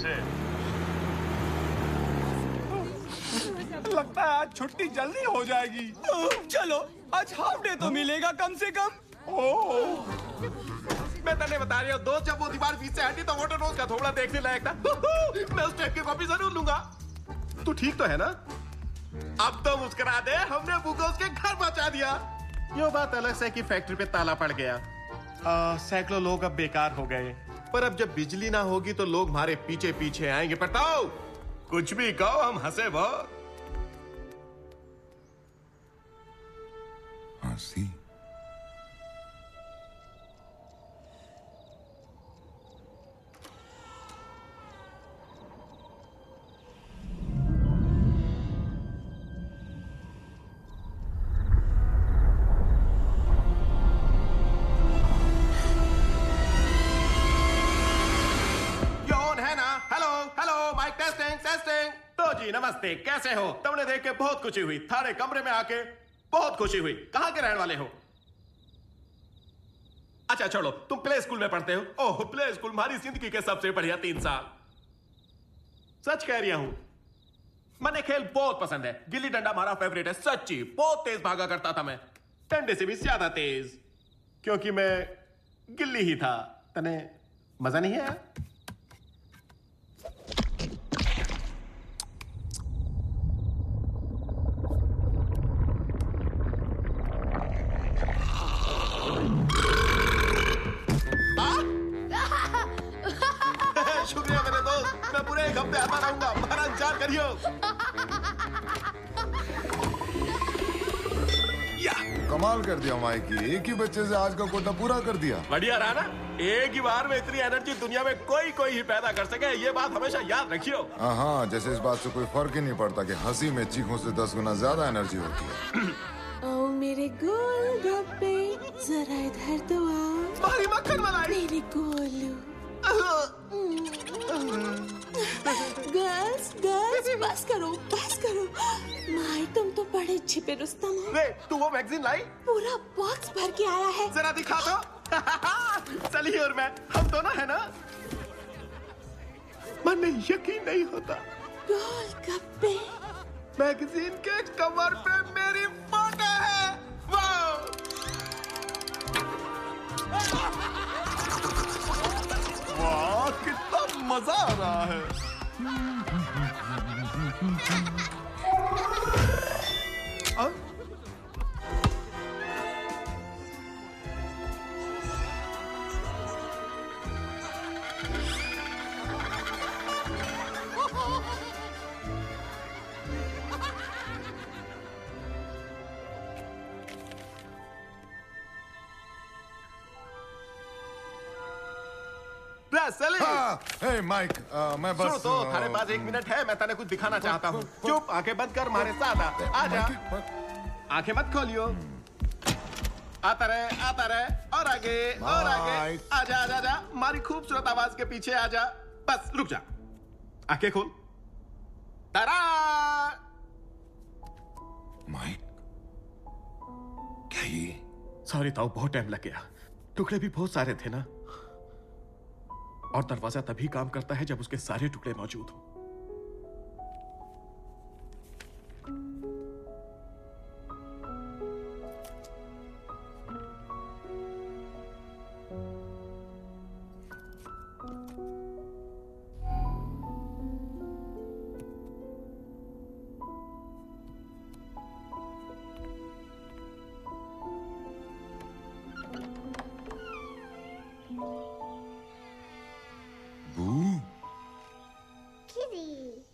से। लगता है आज छुट्टी जल्दी हो जाएगी। चलो आज हाफ डे तो मिलेगा कम से कम। ओह मैं तने बता रही हूँ, दोस्त जब वो दीवार बीच से हटी तो वोटर रोज का थोड़ा देखने लायक था। मैं उस टेप की कॉपी जरूर लूंगा। तू ठीक तो है ना? अब तो मुस्कुरा दे, हमने बुको उसके घर पहुंचा दिया। ये बात अलग से कि फैक्ट्री पे ताला पड़ गया, सैकड़ों लोग अब बेकार हो गए। पर अब जब बिजली ना होगी तो लोग हमारे पीछे पीछे आएंगे। बताओ, कुछ भी कहो, हम हंसे बहुत। हंसी? नमस्ते, कैसे हो? तुमने देख के बहुत खुशी हुई। थारे कमरे में आके बहुत खुशी हुई। कहां के रहने वाले हो? अच्छा छोड़ो, तुम प्ले स्कूल में पढ़ते हो? ओह, प्ले स्कूल हमारी जिंदगी के सबसे बढ़िया तीन साल। सच कह रही हूं, मैंने खेल बहुत पसंद है। गिल्ली डंडा हमारा फेवरेट है। सच्ची बहुत तेज भागा करता था मैं, डंडे से भी ज्यादा तेज, क्योंकि मैं गिल्ली ही था। तने मजा नहीं है? शुक्रिया मेरे दोस्त, मैं पूरे एक हफ्ते आता रहूंगा। हमारा इंतजार करियो। या कमाल कर दिया माइकी, एक ही बच्चे से आज का कोटा पूरा कर दिया। बढ़िया रहा ना? एक ही बार में इतनी एनर्जी दुनिया में कोई कोई ही पैदा कर सके, ये बात हमेशा याद रखियो। हाँ, जैसे इस बात से कोई फर्क ही नहीं पड़ता कि हंसी में चीखों से दस गुना ज्यादा एनर्जी होती है। ओ मेरे गोलगप्पे, जरा इधर तो आओ। मारी मक्खन मलाई। मेरे गोलू। गर्ल्स गर्ल्स बस करो बस करो। माई तुम तो बड़े छिपे रुस्तम हो। वे, तू वो मैगजीन लाई? पूरा बॉक्स भर के आया है। जरा दिखा दो। चलिए, और मैं, हम दोनों है ना? मन में यकीन नहीं होता। गोलगप्पे। मैगजीन के कवर पे मेरी फोटो है। वाह! वाह, कितना मजा आ रहा है। आ? हाँ, हे माइक, आ, मैं बस सुनो तो, थारे पास एक मिनट है, मैं तने कुछ दिखाना चाहता हूँ। चुप, आंखें बंद कर, हमारे साथ आ। आजा, आंखें मत खोलियो। आता रहे, आता रहे, और आगे, और आगे। आजा, आजा, आजा, हमारी खूबसूरत आवाज के पीछे आजा। बस रुक जा, आंखें खोल। तारा! माइक, क्या ये? सॉरी ताऊ, बहुत टाइम लग गया। टुकड़े भी बहुत सारे थे ना, और दरवाजा तभी काम करता है जब उसके सारे टुकड़े मौजूद हो। Kitty.